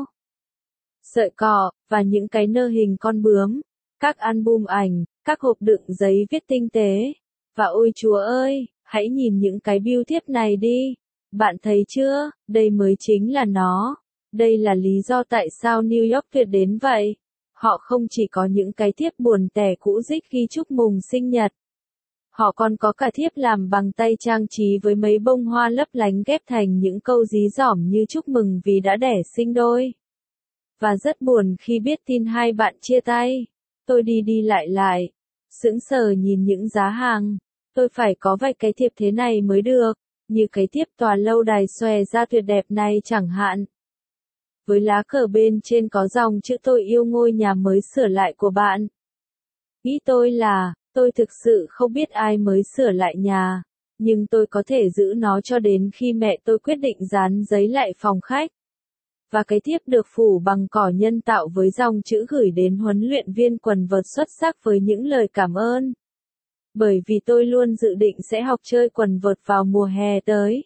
sợi cỏ, và những cái nơ hình con bướm, các album ảnh, các hộp đựng giấy viết tinh tế. Và ôi Chúa ơi, hãy nhìn những cái bưu thiếp này đi. Bạn thấy chưa, đây mới chính là nó. Đây là lý do tại sao New York tuyệt đến vậy. Họ không chỉ có những cái thiếp buồn tẻ cũ rích ghi chúc mừng sinh nhật. Họ còn có cả thiếp làm bằng tay trang trí với mấy bông hoa lấp lánh ghép thành những câu dí dỏm như chúc mừng vì đã đẻ sinh đôi. Và rất buồn khi biết tin hai bạn chia tay. Tôi đi đi lại, sững sờ nhìn những giá hàng. Tôi phải có vài cái thiệp thế này mới được, như cái thiếp tòa lâu đài xòe ra tuyệt đẹp này chẳng hạn. Với lá cờ bên trên có dòng chữ tôi yêu ngôi nhà mới sửa lại của bạn. Ý tôi là, tôi thực sự không biết ai mới sửa lại nhà, nhưng tôi có thể giữ nó cho đến khi mẹ tôi quyết định dán giấy lại phòng khách. Và cái thiếp được phủ bằng cỏ nhân tạo với dòng chữ gửi đến huấn luyện viên quần vợt xuất sắc với những lời cảm ơn. Bởi vì tôi luôn dự định sẽ học chơi quần vợt vào mùa hè tới.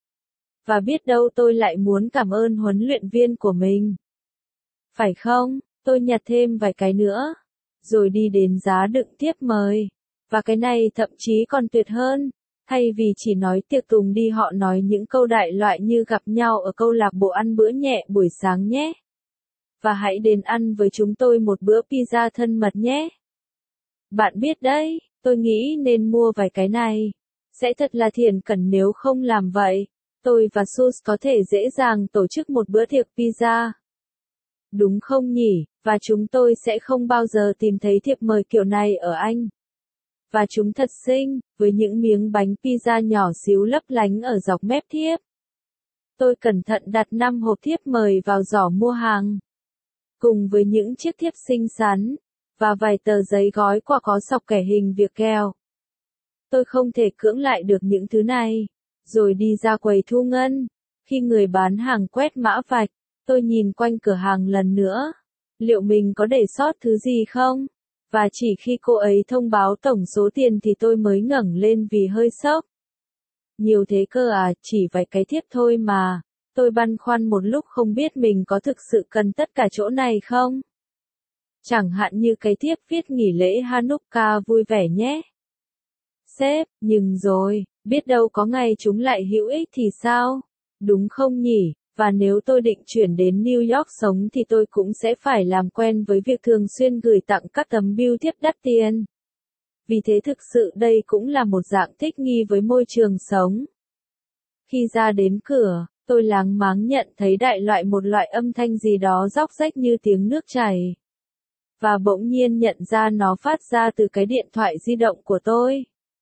Và biết đâu tôi lại muốn cảm ơn huấn luyện viên của mình. Phải không? Tôi nhặt thêm vài cái nữa. Rồi đi đến giá đựng thiếp mời. Và cái này thậm chí còn tuyệt hơn. Thay vì chỉ nói tiệc tùng đi họ nói những câu đại loại như gặp nhau ở câu lạc bộ ăn bữa nhẹ buổi sáng nhé. Và hãy đến ăn với chúng tôi một bữa pizza thân mật nhé. Bạn biết đấy, tôi nghĩ nên mua vài cái này. Sẽ thật là thiển cẩn nếu không làm vậy. Tôi và Sus có thể dễ dàng tổ chức một bữa tiệc pizza. Đúng không nhỉ? Và chúng tôi sẽ không bao giờ tìm thấy thiệp mời kiểu này ở Anh. Và chúng thật xinh, với những miếng bánh pizza nhỏ xíu lấp lánh ở dọc mép thiếp. Tôi cẩn thận đặt 5 hộp thiếp mời vào giỏ mua hàng. Cùng với những chiếc thiếp xinh xắn, và vài tờ giấy gói quà có sọc kẻ hình việc kèo. Tôi không thể cưỡng lại được những thứ này. Rồi đi ra quầy thu ngân. Khi người bán hàng quét mã vạch, tôi nhìn quanh cửa hàng lần nữa. Liệu mình có để sót thứ gì không? Và chỉ khi cô ấy thông báo tổng số tiền thì tôi mới ngẩng lên vì hơi sốc. Nhiều thế cơ à, chỉ vài cái thiếp thôi mà. Tôi băn khoăn một lúc không biết mình có thực sự cần tất cả chỗ này không? Chẳng hạn như cái thiếp viết nghỉ lễ Hanukkah vui vẻ nhé. Sếp, nhưng rồi, biết đâu có ngày chúng lại hữu ích thì sao? Đúng không nhỉ? Và nếu tôi định chuyển đến New York sống thì tôi cũng sẽ phải làm quen với việc thường xuyên gửi tặng các tấm bưu thiếp đắt tiền. Vì thế thực sự đây cũng là một dạng thích nghi với môi trường sống. Khi ra đến cửa, tôi láng máng nhận thấy đại loại một loại âm thanh gì đó róc rách như tiếng nước chảy. và bỗng nhiên nhận ra nó phát ra từ cái điện thoại di động của tôi.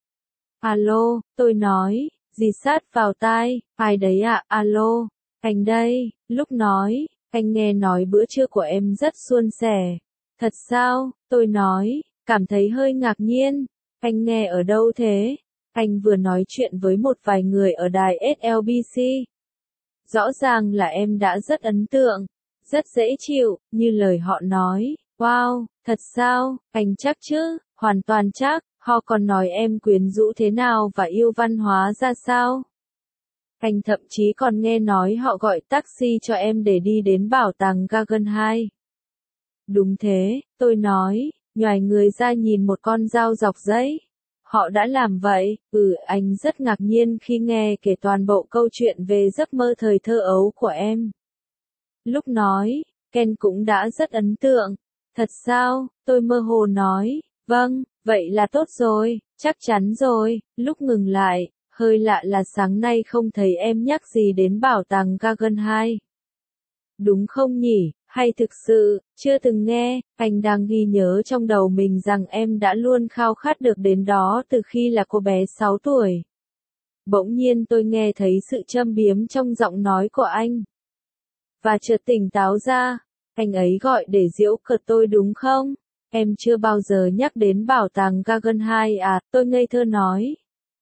Alo, tôi nói, dì sát vào tai, ai đấy ạ, alo, anh đây, lúc nói, anh nghe nói bữa trưa của em rất suôn sẻ. Thật sao, tôi nói, cảm thấy hơi ngạc nhiên, anh nghe ở đâu thế? Anh vừa nói chuyện với một vài người ở đài SLBC. Rõ ràng là em đã rất ấn tượng, rất dễ chịu, như lời họ nói. Wow, thật sao, anh chắc chứ, hoàn toàn chắc, họ còn nói em quyến rũ thế nào và yêu văn hóa ra sao. Anh thậm chí còn nghe nói họ gọi taxi cho em để đi đến bảo tàng Guggenheim. Đúng thế, tôi nói, nhoài người ra nhìn một con dao dọc giấy. Họ đã làm vậy, anh rất ngạc nhiên khi nghe kể toàn bộ câu chuyện về giấc mơ thời thơ ấu của em. Lúc nói, Ken cũng đã rất ấn tượng. Thật sao, tôi mơ hồ nói, vâng, vậy là tốt rồi, chắc chắn rồi, lúc ngừng lại, hơi lạ là sáng nay không thấy em nhắc gì đến bảo tàng Guggenheim. Đúng không nhỉ, hay thực sự, chưa từng nghe, anh đang ghi nhớ trong đầu mình rằng em đã luôn khao khát được đến đó từ khi là cô bé 6 tuổi. Bỗng nhiên tôi nghe thấy sự châm biếm trong giọng nói của anh. Và chợt tỉnh táo ra, anh ấy gọi để giễu cợt tôi đúng không? Em chưa bao giờ nhắc đến bảo tàng Guggenheim à, tôi ngây thơ nói.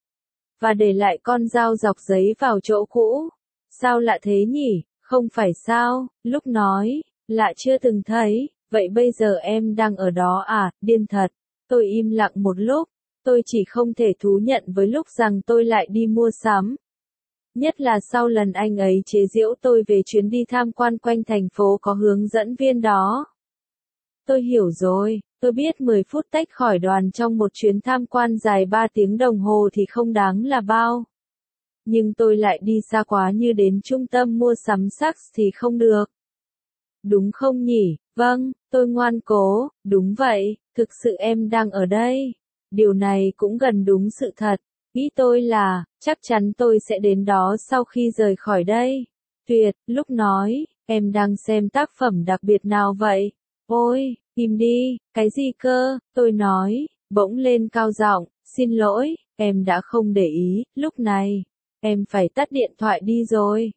Và để lại con dao dọc giấy vào chỗ cũ. Sao lạ thế nhỉ, không phải sao, lúc nói, lạ chưa từng thấy, vậy bây giờ em đang ở đó à, điên thật. Tôi im lặng một lúc, tôi chỉ không thể thú nhận với lúc rằng tôi lại đi mua sắm. Nhất là sau lần anh ấy chế giễu tôi về chuyến đi tham quan quanh thành phố có hướng dẫn viên đó. Tôi hiểu rồi, tôi biết 10 phút tách khỏi đoàn trong một chuyến tham quan dài 3 tiếng đồng hồ thì không đáng là bao. Nhưng tôi lại đi xa quá như đến trung tâm mua sắm Saks thì không được. Đúng không nhỉ? Vâng, tôi ngoan cố, đúng vậy, thực sự em đang ở đây. Điều này cũng gần đúng sự thật. Ý tôi là, chắc chắn tôi sẽ đến đó sau khi rời khỏi đây. Tuyệt, lúc nói, em đang xem tác phẩm đặc biệt nào vậy? Ôi, im đi, cái gì cơ? Tôi nói, bỗng lên cao giọng, xin lỗi, em đã không để ý, lúc này, em phải tắt điện thoại đi rồi.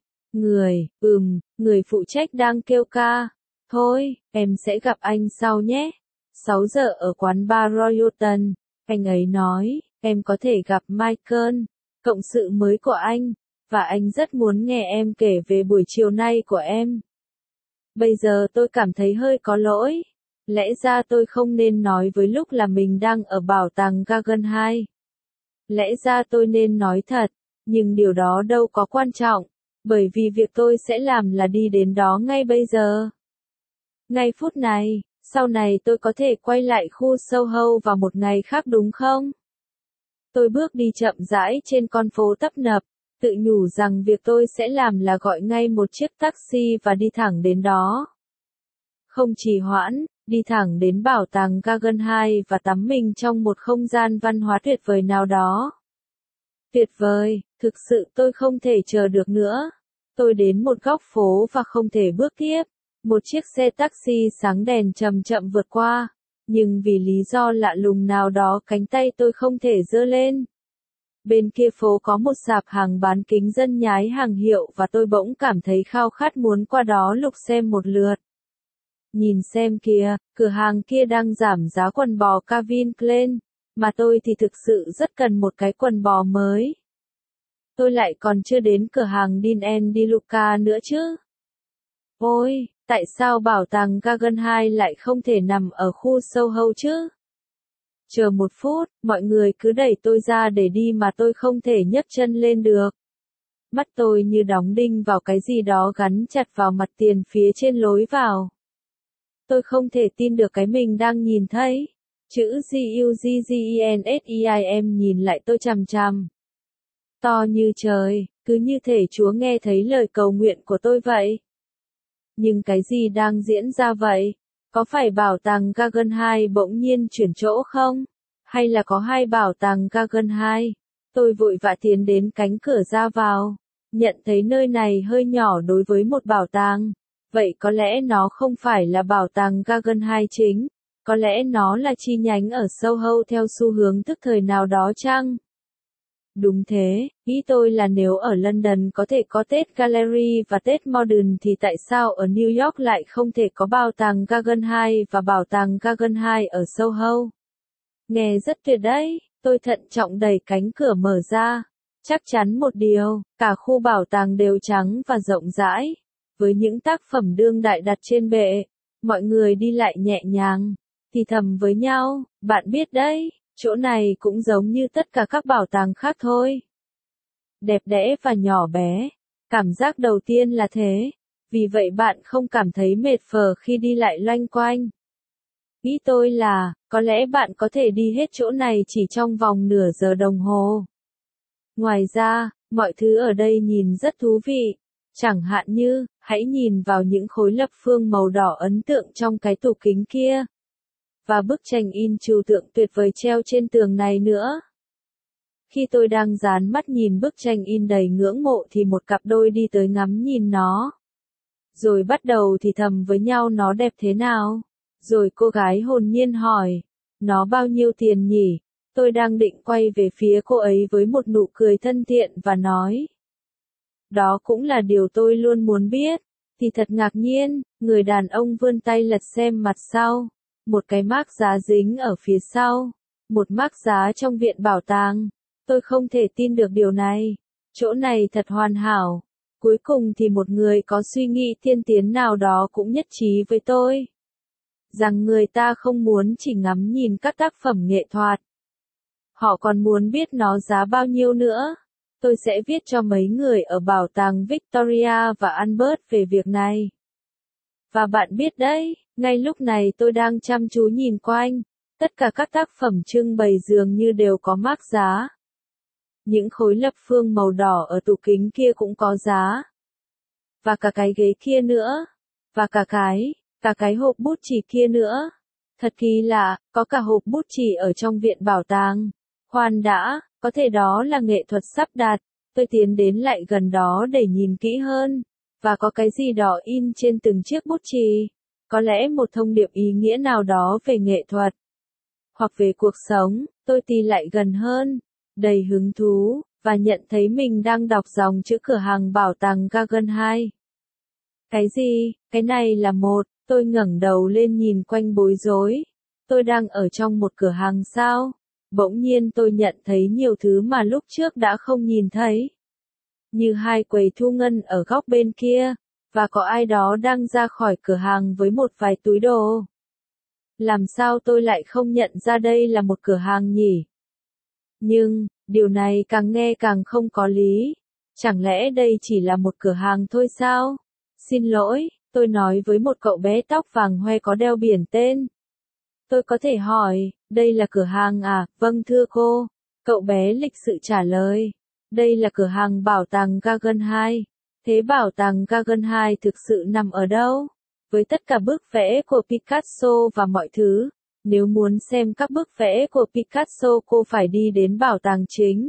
Người phụ trách đang kêu ca. Thôi, em sẽ gặp anh sau nhé. 6 giờ ở quán bar Royalton, anh ấy nói, em có thể gặp Michael, cộng sự mới của anh, và anh rất muốn nghe em kể về buổi chiều nay của em. Bây giờ tôi cảm thấy hơi có lỗi. Lẽ ra tôi không nên nói với lúc là mình đang ở bảo tàng Guggenheim. Lẽ ra tôi nên nói thật, nhưng điều đó đâu có quan trọng, bởi vì việc tôi sẽ làm là đi đến đó ngay bây giờ. Ngay phút này, sau này tôi có thể quay lại khu Soho vào một ngày khác đúng không? Tôi bước đi chậm rãi trên con phố tấp nập, tự nhủ rằng việc tôi sẽ làm là gọi ngay một chiếc taxi và đi thẳng đến đó. Không trì hoãn, đi thẳng đến bảo tàng Guggenheim và tắm mình trong một không gian văn hóa tuyệt vời nào đó. Tuyệt vời, thực sự tôi không thể chờ được nữa. Tôi đến một góc phố và không thể bước tiếp. Một chiếc xe taxi sáng đèn chậm chậm vượt qua, nhưng vì lý do lạ lùng nào đó cánh tay tôi không thể giơ lên. Bên kia phố có một sạp hàng bán kính dân nhái hàng hiệu và tôi bỗng cảm thấy khao khát muốn qua đó lục xem một lượt. Nhìn xem kìa, cửa hàng kia đang giảm giá quần bò Calvin Klein, mà tôi thì thực sự rất cần một cái quần bò mới. Tôi lại còn chưa đến cửa hàng Dean & DeLuca nữa chứ. Ôi, tại sao bảo tàng Guggenheim lại không thể nằm ở khu Soho chứ? Chờ một phút, mọi người cứ đẩy tôi ra để đi mà tôi không thể nhấc chân lên được. Mắt tôi như đóng đinh vào cái gì đó gắn chặt vào mặt tiền phía trên lối vào. Tôi không thể tin được cái mình đang nhìn thấy. Chữ Guggenseim nhìn lại tôi chằm chằm. To như trời, cứ như thể Chúa nghe thấy lời cầu nguyện của tôi vậy. Nhưng cái gì đang diễn ra vậy? Có phải bảo tàng Guggenheim bỗng nhiên chuyển chỗ không? Hay là có hai bảo tàng Guggenheim? Tôi vội vã tiến đến cánh cửa ra vào. Nhận thấy nơi này hơi nhỏ đối với một bảo tàng. Vậy có lẽ nó không phải là bảo tàng Guggenheim chính. Có lẽ nó là chi nhánh ở Soho theo xu hướng tức thời nào đó chăng? Đúng thế, ý tôi là nếu ở London có thể có Tate Gallery và Tate Modern thì tại sao ở New York lại không thể có bảo tàng Guggenheim và bảo tàng Guggenheim ở Soho? Nghe rất tuyệt đấy, tôi thận trọng đẩy cánh cửa mở ra. Chắc chắn một điều, cả khu bảo tàng đều trắng và rộng rãi. Với những tác phẩm đương đại đặt trên bệ, mọi người đi lại nhẹ nhàng, thì thầm với nhau, bạn biết đấy, chỗ này cũng giống như tất cả các bảo tàng khác thôi. Đẹp đẽ và nhỏ bé, cảm giác đầu tiên là thế, vì vậy bạn không cảm thấy mệt phờ khi đi lại loanh quanh. Ý tôi là, có lẽ bạn có thể đi hết chỗ này chỉ trong vòng nửa giờ đồng hồ. Ngoài ra, mọi thứ ở đây nhìn rất thú vị. Chẳng hạn như, hãy nhìn vào những khối lập phương màu đỏ ấn tượng trong cái tủ kính kia. Và bức tranh in trừu tượng tuyệt vời treo trên tường này nữa. Khi tôi đang dán mắt nhìn bức tranh in đầy ngưỡng mộ thì một cặp đôi đi tới ngắm nhìn nó. Rồi bắt đầu thì thầm với nhau nó đẹp thế nào. Rồi cô gái hồn nhiên hỏi, nó bao nhiêu tiền nhỉ? Tôi đang định quay về phía cô ấy với một nụ cười thân thiện và nói. Đó cũng là điều tôi luôn muốn biết. Thì thật ngạc nhiên, người đàn ông vươn tay lật xem mặt sau. Một cái mác giá dính ở phía sau. Một mác giá trong viện bảo tàng. Tôi không thể tin được điều này. Chỗ này thật hoàn hảo. Cuối cùng thì một người có suy nghĩ tiên tiến nào đó cũng nhất trí với tôi. Rằng người ta không muốn chỉ ngắm nhìn các tác phẩm nghệ thuật. Họ còn muốn biết nó giá bao nhiêu nữa. Tôi sẽ viết cho mấy người ở bảo tàng Victoria và Albert về việc này. Và bạn biết đấy, ngay lúc này tôi đang chăm chú nhìn quanh. Tất cả các tác phẩm trưng bày dường như đều có mác giá. Những khối lập phương màu đỏ ở tủ kính kia cũng có giá. Và cả cái ghế kia nữa. Và cả cái hộp bút chì kia nữa. Thật kỳ lạ, có cả hộp bút chì ở trong viện bảo tàng. Khoan đã, có thể đó là nghệ thuật sắp đặt. Tôi tiến đến lại gần đó để nhìn kỹ hơn. Và có cái gì đó in trên từng chiếc bút chì. Có lẽ một thông điệp ý nghĩa nào đó về nghệ thuật. Hoặc về cuộc sống, tôi tì lại gần hơn. Đầy hứng thú, và nhận thấy mình đang đọc dòng chữ cửa hàng bảo tàng Guggenheim. Cái gì? Cái này là một. Tôi ngẩng đầu lên nhìn quanh bối rối. Tôi đang ở trong một cửa hàng sao? Bỗng nhiên tôi nhận thấy nhiều thứ mà lúc trước đã không nhìn thấy. Như hai quầy thu ngân ở góc bên kia, và có ai đó đang ra khỏi cửa hàng với một vài túi đồ. Làm sao tôi lại không nhận ra đây là một cửa hàng nhỉ? Nhưng, điều này càng nghe càng không có lý. Chẳng lẽ đây chỉ là một cửa hàng thôi sao? Xin lỗi, tôi nói với một cậu bé tóc vàng hoe có đeo biển tên. Tôi có thể hỏi, đây là cửa hàng à? Vâng thưa cô. Cậu bé lịch sự trả lời. Đây là cửa hàng bảo tàng Guggenheim. Thế bảo tàng Guggenheim thực sự nằm ở đâu? Với tất cả bức vẽ của Picasso và mọi thứ, nếu muốn xem các bức vẽ của Picasso cô phải đi đến bảo tàng chính.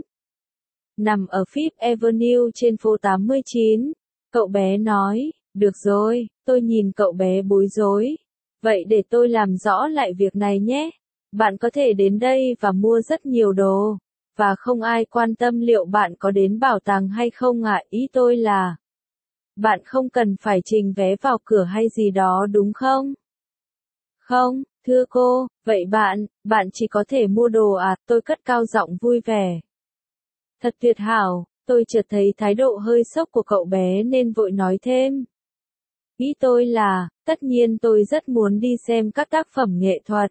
Nằm ở Fifth Avenue trên phố 89. Cậu bé nói, được rồi, tôi nhìn cậu bé bối rối. Vậy để tôi làm rõ lại việc này nhé. Bạn có thể đến đây và mua rất nhiều đồ. Và không ai quan tâm liệu bạn có đến bảo tàng hay không ạ. Ý tôi là, bạn không cần phải trình vé vào cửa hay gì đó đúng không? Không, thưa cô, vậy bạn chỉ có thể mua đồ à? Tôi cất cao giọng vui vẻ. Thật tuyệt hảo, tôi chợt thấy thái độ hơi sốc của cậu bé nên vội nói thêm. Ý tôi là, tất nhiên tôi rất muốn đi xem các tác phẩm nghệ thuật.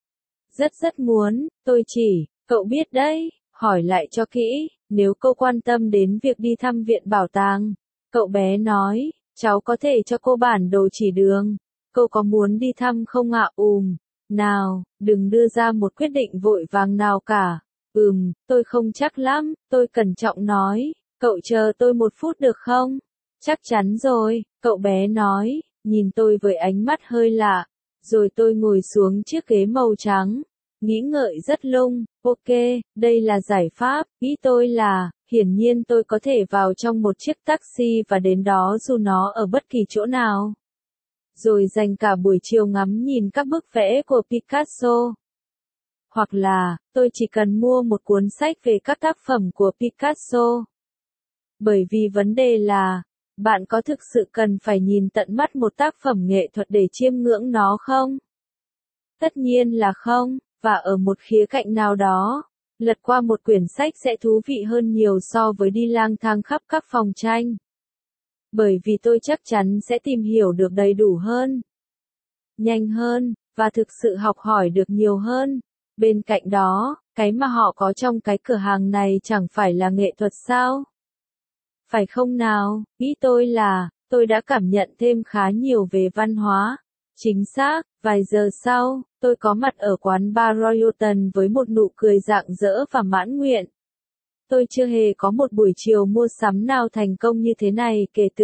Rất muốn, tôi chỉ, cậu biết đấy, hỏi lại cho kỹ, nếu cô quan tâm đến việc đi thăm viện bảo tàng. Cậu bé nói, cháu có thể cho cô bản đồ chỉ đường. Cô có muốn đi thăm không ạ? Nào, đừng đưa ra một quyết định vội vàng nào cả. Tôi không chắc lắm, tôi cẩn trọng nói, cậu chờ tôi một phút được không? Chắc chắn rồi, cậu bé nói, nhìn tôi với ánh mắt hơi lạ. Rồi tôi ngồi xuống chiếc ghế màu trắng, nghĩ ngợi rất lung, ok, đây là giải pháp, ý tôi là, hiển nhiên tôi có thể vào trong một chiếc taxi và đến đó dù nó ở bất kỳ chỗ nào. rồi dành cả buổi chiều ngắm nhìn các bức vẽ của Picasso. Hoặc là, tôi chỉ cần mua một cuốn sách về các tác phẩm của Picasso. Bởi vì vấn đề là, bạn có thực sự cần phải nhìn tận mắt một tác phẩm nghệ thuật để chiêm ngưỡng nó không? Tất nhiên là không, và ở một khía cạnh nào đó, lật qua một quyển sách sẽ thú vị hơn nhiều so với đi lang thang khắp các phòng tranh. Bởi vì tôi chắc chắn sẽ tìm hiểu được đầy đủ hơn, nhanh hơn, và thực sự học hỏi được nhiều hơn. Bên cạnh đó, cái mà họ có trong cái cửa hàng này chẳng phải là nghệ thuật sao? Phải không nào? Ý tôi là, tôi đã cảm nhận thêm khá nhiều về văn hóa. Chính xác, vài giờ sau, tôi có mặt ở quán bar Royalton với một nụ cười rạng rỡ và mãn nguyện. Tôi chưa hề có một buổi chiều mua sắm nào thành công như thế này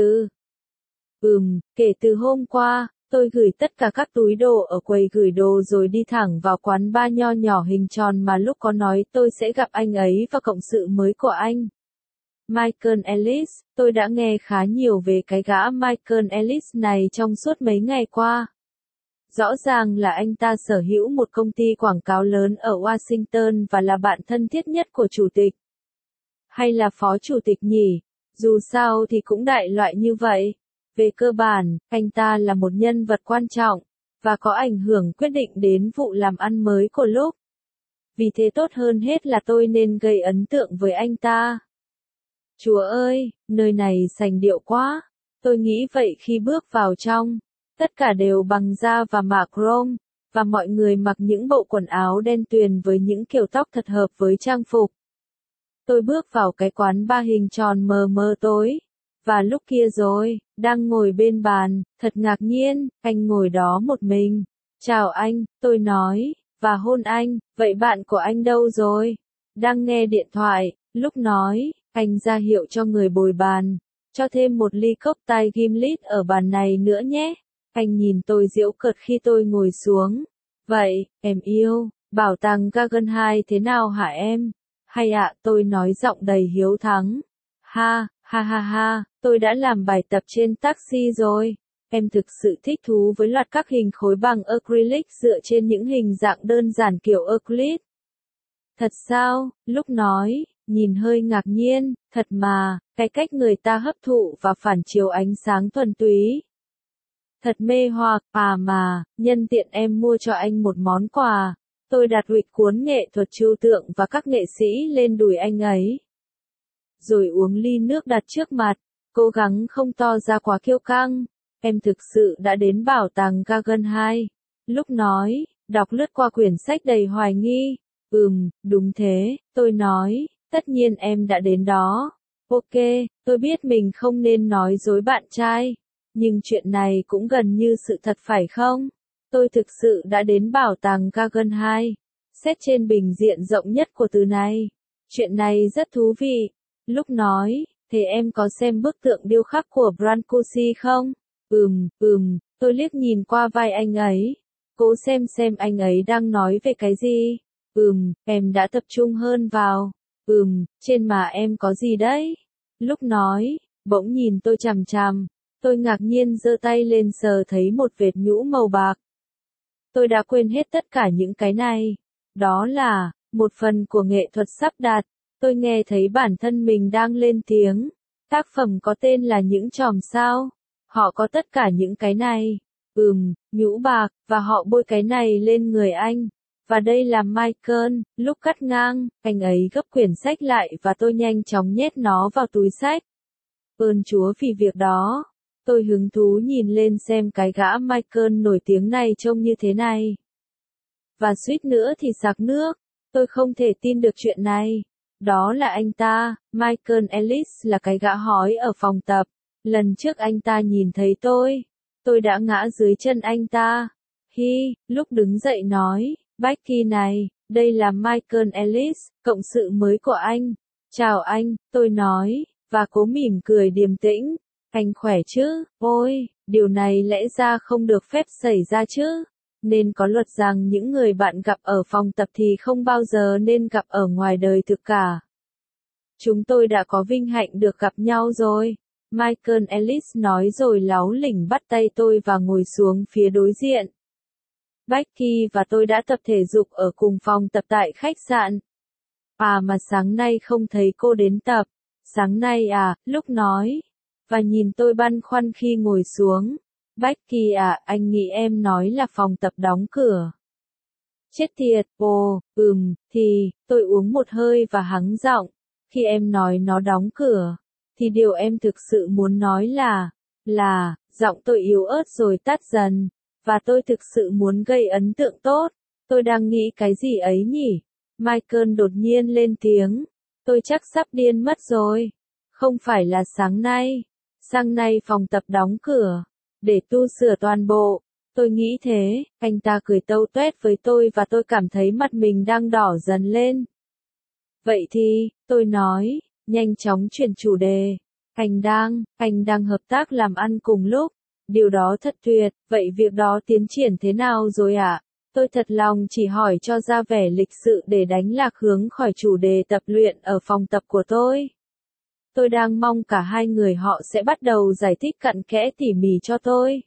kể từ hôm qua, tôi gửi tất cả các túi đồ ở quầy gửi đồ rồi đi thẳng vào quán bar nho nhỏ hình tròn mà lúc có nói tôi sẽ gặp anh ấy và cộng sự mới của anh. Michael Ellis, tôi đã nghe khá nhiều về cái gã Michael Ellis này trong suốt mấy ngày qua. Rõ ràng là anh ta sở hữu một công ty quảng cáo lớn ở Washington và là bạn thân thiết nhất của chủ tịch. Hay là phó chủ tịch nhỉ? Dù sao thì cũng đại loại như vậy. Về cơ bản, anh ta là một nhân vật quan trọng, và có ảnh hưởng quyết định đến vụ làm ăn mới của lúc. Vì thế tốt hơn hết là tôi nên gây ấn tượng với anh ta. Chúa ơi, nơi này sành điệu quá. Tôi nghĩ vậy khi bước vào trong. Tất cả đều bằng da và mạ chrome, và mọi người mặc những bộ quần áo đen tuyền với những kiểu tóc thật hợp với trang phục. Tôi bước vào cái quán bar hình tròn mờ mờ tối. Và lúc kia rồi, đang ngồi bên bàn, thật ngạc nhiên, anh ngồi đó một mình. Chào anh, tôi nói, và hôn anh, vậy bạn của anh đâu rồi? Đang nghe điện thoại, lúc nói, anh ra hiệu cho người bồi bàn, cho thêm một ly cốc tai Gimlet ở bàn này nữa nhé. Anh nhìn tôi giễu cợt khi tôi ngồi xuống. Vậy, em yêu, bảo tàng Guggenheim thế nào hả em? Hay ạ, tôi nói giọng đầy hiếu thắng. Ha, ha ha ha, tôi đã làm bài tập trên taxi rồi. Em thực sự thích thú với loạt các hình khối bằng acrylic dựa trên những hình dạng đơn giản kiểu Euclid. Thật sao? Lúc nói, nhìn hơi ngạc nhiên, thật mà, cái cách người ta hấp thụ và phản chiếu ánh sáng thuần túy. Thật mê hoặc, mà, nhân tiện em mua cho anh một món quà. Tôi đặt huỵch cuốn nghệ thuật trừu tượng và các nghệ sĩ lên đùi anh ấy. Rồi uống ly nước đặt trước mặt, cố gắng không to ra quá kiêu căng. Em thực sự đã đến bảo tàng Guggenheim. Lúc nói, đọc lướt qua quyển sách đầy hoài nghi. Đúng thế, tôi nói, tất nhiên em đã đến đó. Ok, tôi biết mình không nên nói dối bạn trai. Nhưng chuyện này cũng gần như sự thật phải không? Tôi thực sự đã đến bảo tàng Guggenheim. Xét trên bình diện rộng nhất của từ này. Chuyện này rất thú vị. Lúc nói, thế em có xem bức tượng điêu khắc của Brancusi không? Tôi liếc nhìn qua vai anh ấy. Cố xem anh ấy đang nói về cái gì. Em đã tập trung hơn vào. Trên mà em có gì đấy? Lúc nói, bỗng nhìn tôi chằm chằm. Tôi ngạc nhiên giơ tay lên sờ thấy một vệt nhũ màu bạc. Tôi đã quên hết tất cả những cái này. Đó là, một phần của nghệ thuật sắp đặt. Tôi nghe thấy bản thân mình đang lên tiếng. Tác phẩm có tên là Những chòm sao. Họ có tất cả những cái này. Nhũ bạc, và họ bôi cái này lên người anh. Và đây là Michael, lúc cắt ngang, anh ấy gấp quyển sách lại và tôi nhanh chóng nhét nó vào túi sách. Ơn Chúa vì việc đó. Tôi hứng thú nhìn lên xem cái gã Michael nổi tiếng này trông như thế này. Và suýt nữa thì sặc nước. Tôi không thể tin được chuyện này. Đó là anh ta, Michael Ellis là cái gã hói ở phòng tập. Lần trước anh ta nhìn thấy tôi đã ngã dưới chân anh ta. Lúc đứng dậy nói, Becky này, đây là Michael Ellis, cộng sự mới của anh. Chào anh, tôi nói, và cố mỉm cười điềm tĩnh. Anh khỏe chứ? Ôi, điều này lẽ ra không được phép xảy ra chứ. Nên có luật rằng những người bạn gặp ở phòng tập thì không bao giờ nên gặp ở ngoài đời thực cả. Chúng tôi đã có vinh hạnh được gặp nhau rồi. Michael Ellis nói rồi láu lỉnh bắt tay tôi và ngồi xuống phía đối diện. Becky và tôi đã tập thể dục ở cùng phòng tập tại khách sạn. À mà sáng nay không thấy cô đến tập. Sáng nay à, lúc nói. Và nhìn tôi băn khoăn khi ngồi xuống. Becky à, anh nghĩ em nói là phòng tập đóng cửa. Chết tiệt, thì, tôi uống một hơi và hắng giọng. Khi em nói nó đóng cửa, thì điều em thực sự muốn nói là, giọng tôi yếu ớt rồi tắt dần. Và tôi thực sự muốn gây ấn tượng tốt. Tôi đang nghĩ cái gì ấy nhỉ? Michael đột nhiên lên tiếng. Tôi chắc sắp điên mất rồi. Không phải là sáng nay phòng tập đóng cửa. Để tu sửa toàn bộ. Tôi nghĩ thế, anh ta cười tâu tuét với tôi và tôi cảm thấy mặt mình đang đỏ dần lên. Vậy thì, tôi nói, nhanh chóng chuyển chủ đề. Anh đang hợp tác làm ăn cùng lúc. Điều đó thật tuyệt, vậy việc đó tiến triển thế nào rồi ạ? Tôi thật lòng chỉ hỏi cho ra vẻ lịch sự để đánh lạc hướng khỏi chủ đề tập luyện ở phòng tập của tôi. Tôi đang mong cả hai người họ sẽ bắt đầu giải thích cặn kẽ tỉ mỉ cho tôi.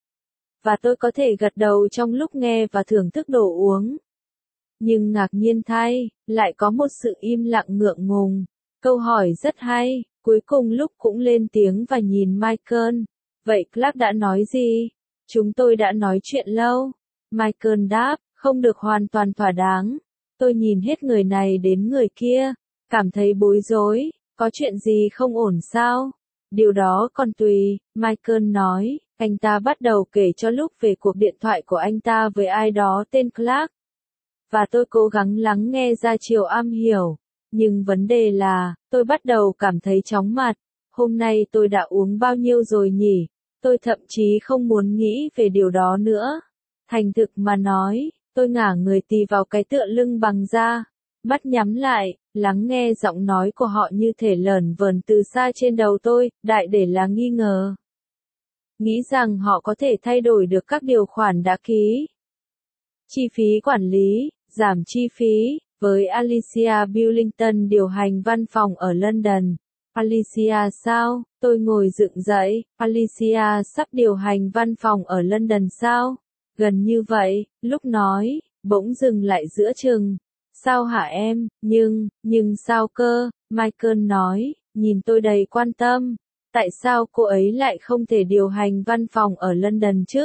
Và tôi có thể gật đầu trong lúc nghe và thưởng thức đồ uống. Nhưng ngạc nhiên thay, lại có một sự im lặng ngượng ngùng. Câu hỏi rất hay, cuối cùng lúc cũng lên tiếng và nhìn Michael. Vậy Clark đã nói gì? Chúng tôi đã nói chuyện lâu. Michael đáp, không được hoàn toàn thỏa đáng. Tôi nhìn hết người này đến người kia, cảm thấy bối rối, có chuyện gì không ổn sao? Điều đó còn tùy, Michael nói, anh ta bắt đầu kể cho lúc về cuộc điện thoại của anh ta với ai đó tên Clark. Và tôi cố gắng lắng nghe ra chiều am hiểu. Nhưng vấn đề là, tôi bắt đầu cảm thấy chóng mặt. Hôm nay tôi đã uống bao nhiêu rồi nhỉ? Tôi thậm chí không muốn nghĩ về điều đó nữa. Thành thực mà nói, tôi ngả người tì vào cái tựa lưng bằng da. Mắt nhắm lại, lắng nghe giọng nói của họ như thể lởn vởn từ xa trên đầu tôi, đại để là nghi ngờ. Nghĩ rằng họ có thể thay đổi được các điều khoản đã ký. Chi phí quản lý, giảm chi phí, với Alicia Billington điều hành văn phòng ở London. Alicia sao? Tôi ngồi dựng dậy. Alicia sắp điều hành văn phòng ở London sao? Gần như vậy, lúc nói, bỗng dừng lại giữa chừng. Sao hả em? Nhưng sao cơ? Michael nói, nhìn tôi đầy quan tâm. Tại sao cô ấy lại không thể điều hành văn phòng ở London chứ?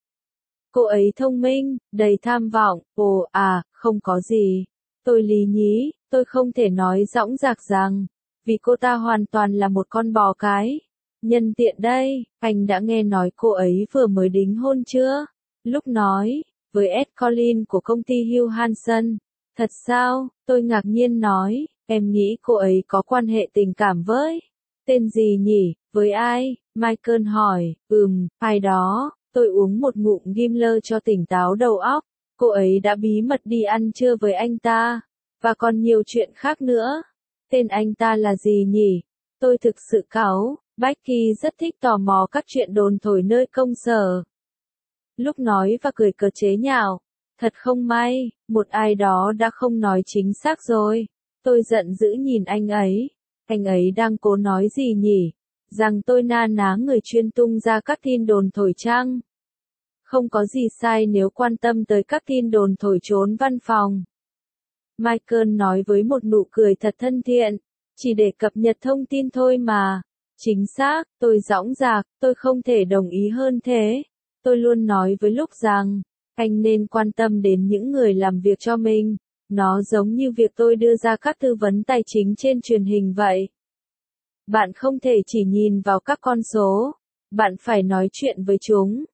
Cô ấy thông minh, đầy tham vọng. Không có gì. Tôi lý nhí, tôi không thể nói dõng dạc rằng, vì cô ta hoàn toàn là một con bò cái. Nhân tiện đây, anh đã nghe nói cô ấy vừa mới đính hôn chưa? Lúc nói, với Ed Collins của công ty Hugh Hanson. Thật sao? Tôi ngạc nhiên nói, em nghĩ cô ấy có quan hệ tình cảm với. Tên gì nhỉ? Với ai? Michael hỏi, ai đó. Tôi uống một ngụm Gimler cho tỉnh táo đầu óc. Cô ấy đã bí mật đi ăn trưa với anh ta. Và còn nhiều chuyện khác nữa. Tên anh ta là gì nhỉ? Tôi thực sự cáu. Becky rất thích tò mò các chuyện đồn thổi nơi công sở. Lúc nói và cười cợt chế nhạo. Thật không may, một ai đó đã không nói chính xác rồi. Tôi giận dữ nhìn anh ấy. Anh ấy đang cố nói gì nhỉ? Rằng tôi na ná người chuyên tung ra các tin đồn thổi chăng? Không có gì sai nếu quan tâm tới các tin đồn thổi trốn văn phòng. Michael nói với một nụ cười thật thân thiện. Chỉ để cập nhật thông tin thôi mà. Chính xác, tôi dõng dạc, tôi không thể đồng ý hơn thế. Tôi luôn nói với Lúc rằng, anh nên quan tâm đến những người làm việc cho mình. Nó giống như việc tôi đưa ra các tư vấn tài chính trên truyền hình vậy. Bạn không thể chỉ nhìn vào các con số. Bạn phải nói chuyện với chúng.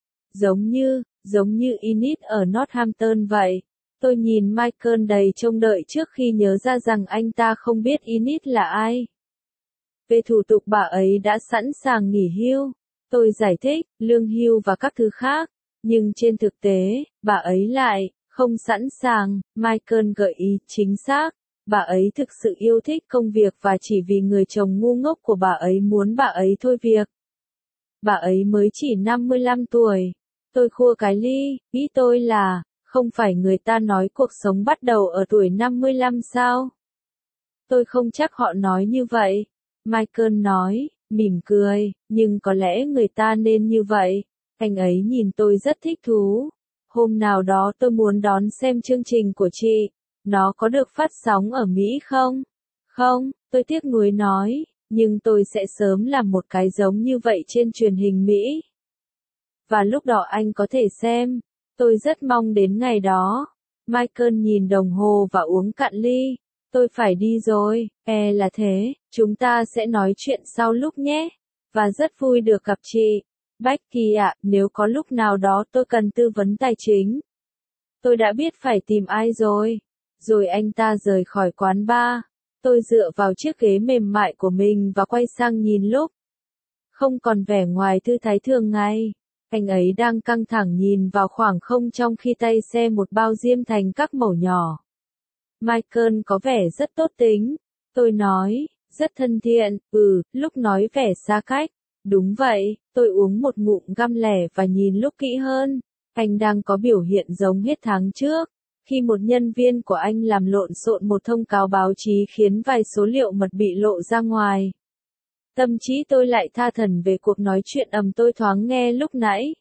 Giống như Enid ở Northampton vậy. Tôi nhìn Michael đầy trông đợi trước khi nhớ ra rằng anh ta không biết Enid là ai. Về thủ tục bà ấy đã sẵn sàng nghỉ hưu. Tôi giải thích, lương hưu và các thứ khác. Nhưng trên thực tế, bà ấy lại không sẵn sàng. Michael gợi ý chính xác. Bà ấy thực sự yêu thích công việc và chỉ vì người chồng ngu ngốc của bà ấy muốn bà ấy thôi việc. Bà ấy mới chỉ 55 tuổi. Tôi khua cái ly, ý tôi là, không phải người ta nói cuộc sống bắt đầu ở tuổi 55 sao? Tôi không chắc họ nói như vậy. Michael nói, Mỉm cười, nhưng có lẽ người ta nên như vậy. Anh ấy nhìn tôi rất thích thú. Hôm nào đó tôi muốn đón xem chương trình của chị. Nó có được phát sóng ở Mỹ không? Không, tôi tiếc nuối nói, nhưng tôi sẽ sớm làm một cái giống như vậy trên truyền hình Mỹ. Và lúc đó anh có thể xem. Tôi rất mong đến ngày đó. Michael nhìn đồng hồ và uống cạn ly. Tôi phải đi rồi, là thế, chúng ta sẽ nói chuyện sau lúc nhé. Và rất vui được gặp chị. Becky ạ, nếu có lúc nào đó tôi cần tư vấn tài chính. Tôi đã biết phải tìm ai rồi. Rồi anh ta rời khỏi quán bar. Tôi dựa vào chiếc ghế mềm mại của mình và quay sang nhìn lúc. Không còn vẻ ngoài thư thái thường ngày. Anh ấy đang căng thẳng nhìn vào khoảng không trong khi tay xe một bao diêm thành các mẩu nhỏ. Michael có vẻ rất tốt tính. Tôi nói, rất thân thiện, lúc nói vẻ xa cách. Đúng vậy, tôi uống một ngụm găm lẻ và nhìn lúc kỹ hơn. Anh đang có biểu hiện giống hết tháng trước. Khi một nhân viên của anh làm lộn xộn một thông cáo báo chí khiến vài số liệu mật bị lộ ra ngoài. Tâm trí tôi lại tha thẩn về cuộc nói chuyện tôi thoáng nghe lúc nãy.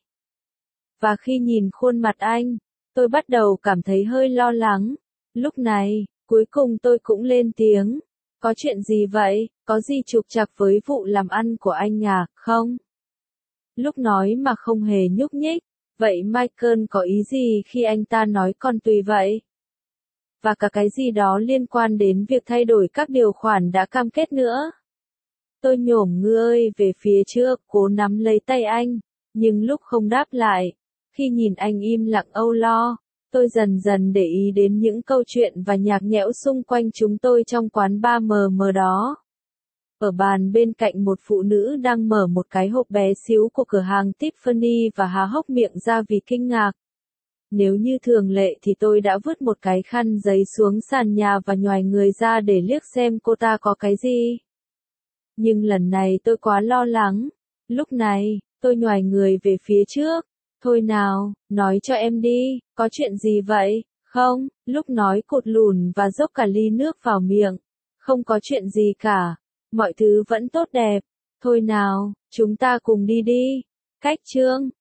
Và khi nhìn khuôn mặt anh, tôi bắt đầu cảm thấy hơi lo lắng. Lúc này, cuối cùng tôi cũng lên tiếng. Có chuyện gì vậy? Có gì trục trặc với vụ làm ăn của anh à, không? Lúc nói mà không hề nhúc nhích. Vậy Michael có ý gì khi anh ta nói còn tùy vậy? Và cả cái gì đó liên quan đến việc thay đổi các điều khoản đã cam kết nữa. Tôi nhổm người về phía trước, cố nắm lấy tay anh, nhưng lúc không đáp lại, khi nhìn anh im lặng âu lo, tôi dần dần để ý đến những câu chuyện và nhạc nhẽo xung quanh chúng tôi trong quán bar mờ mờ đó. Ở bàn bên cạnh một phụ nữ đang mở một cái hộp bé xíu của cửa hàng Tiffany và há hốc miệng ra vì kinh ngạc. Nếu như thường lệ thì tôi đã vứt một cái khăn giấy xuống sàn nhà và nhoài người ra để liếc xem cô ta có cái gì. Nhưng lần này tôi quá lo lắng. Lúc này, tôi nhoài người về phía trước. Thôi nào, nói cho em đi, có chuyện gì vậy? Không, lúc nói cụt lùn và dốc cả ly nước vào miệng. Không có chuyện gì cả. Mọi thứ vẫn tốt đẹp. Thôi nào, chúng ta cùng đi đi. Cách chương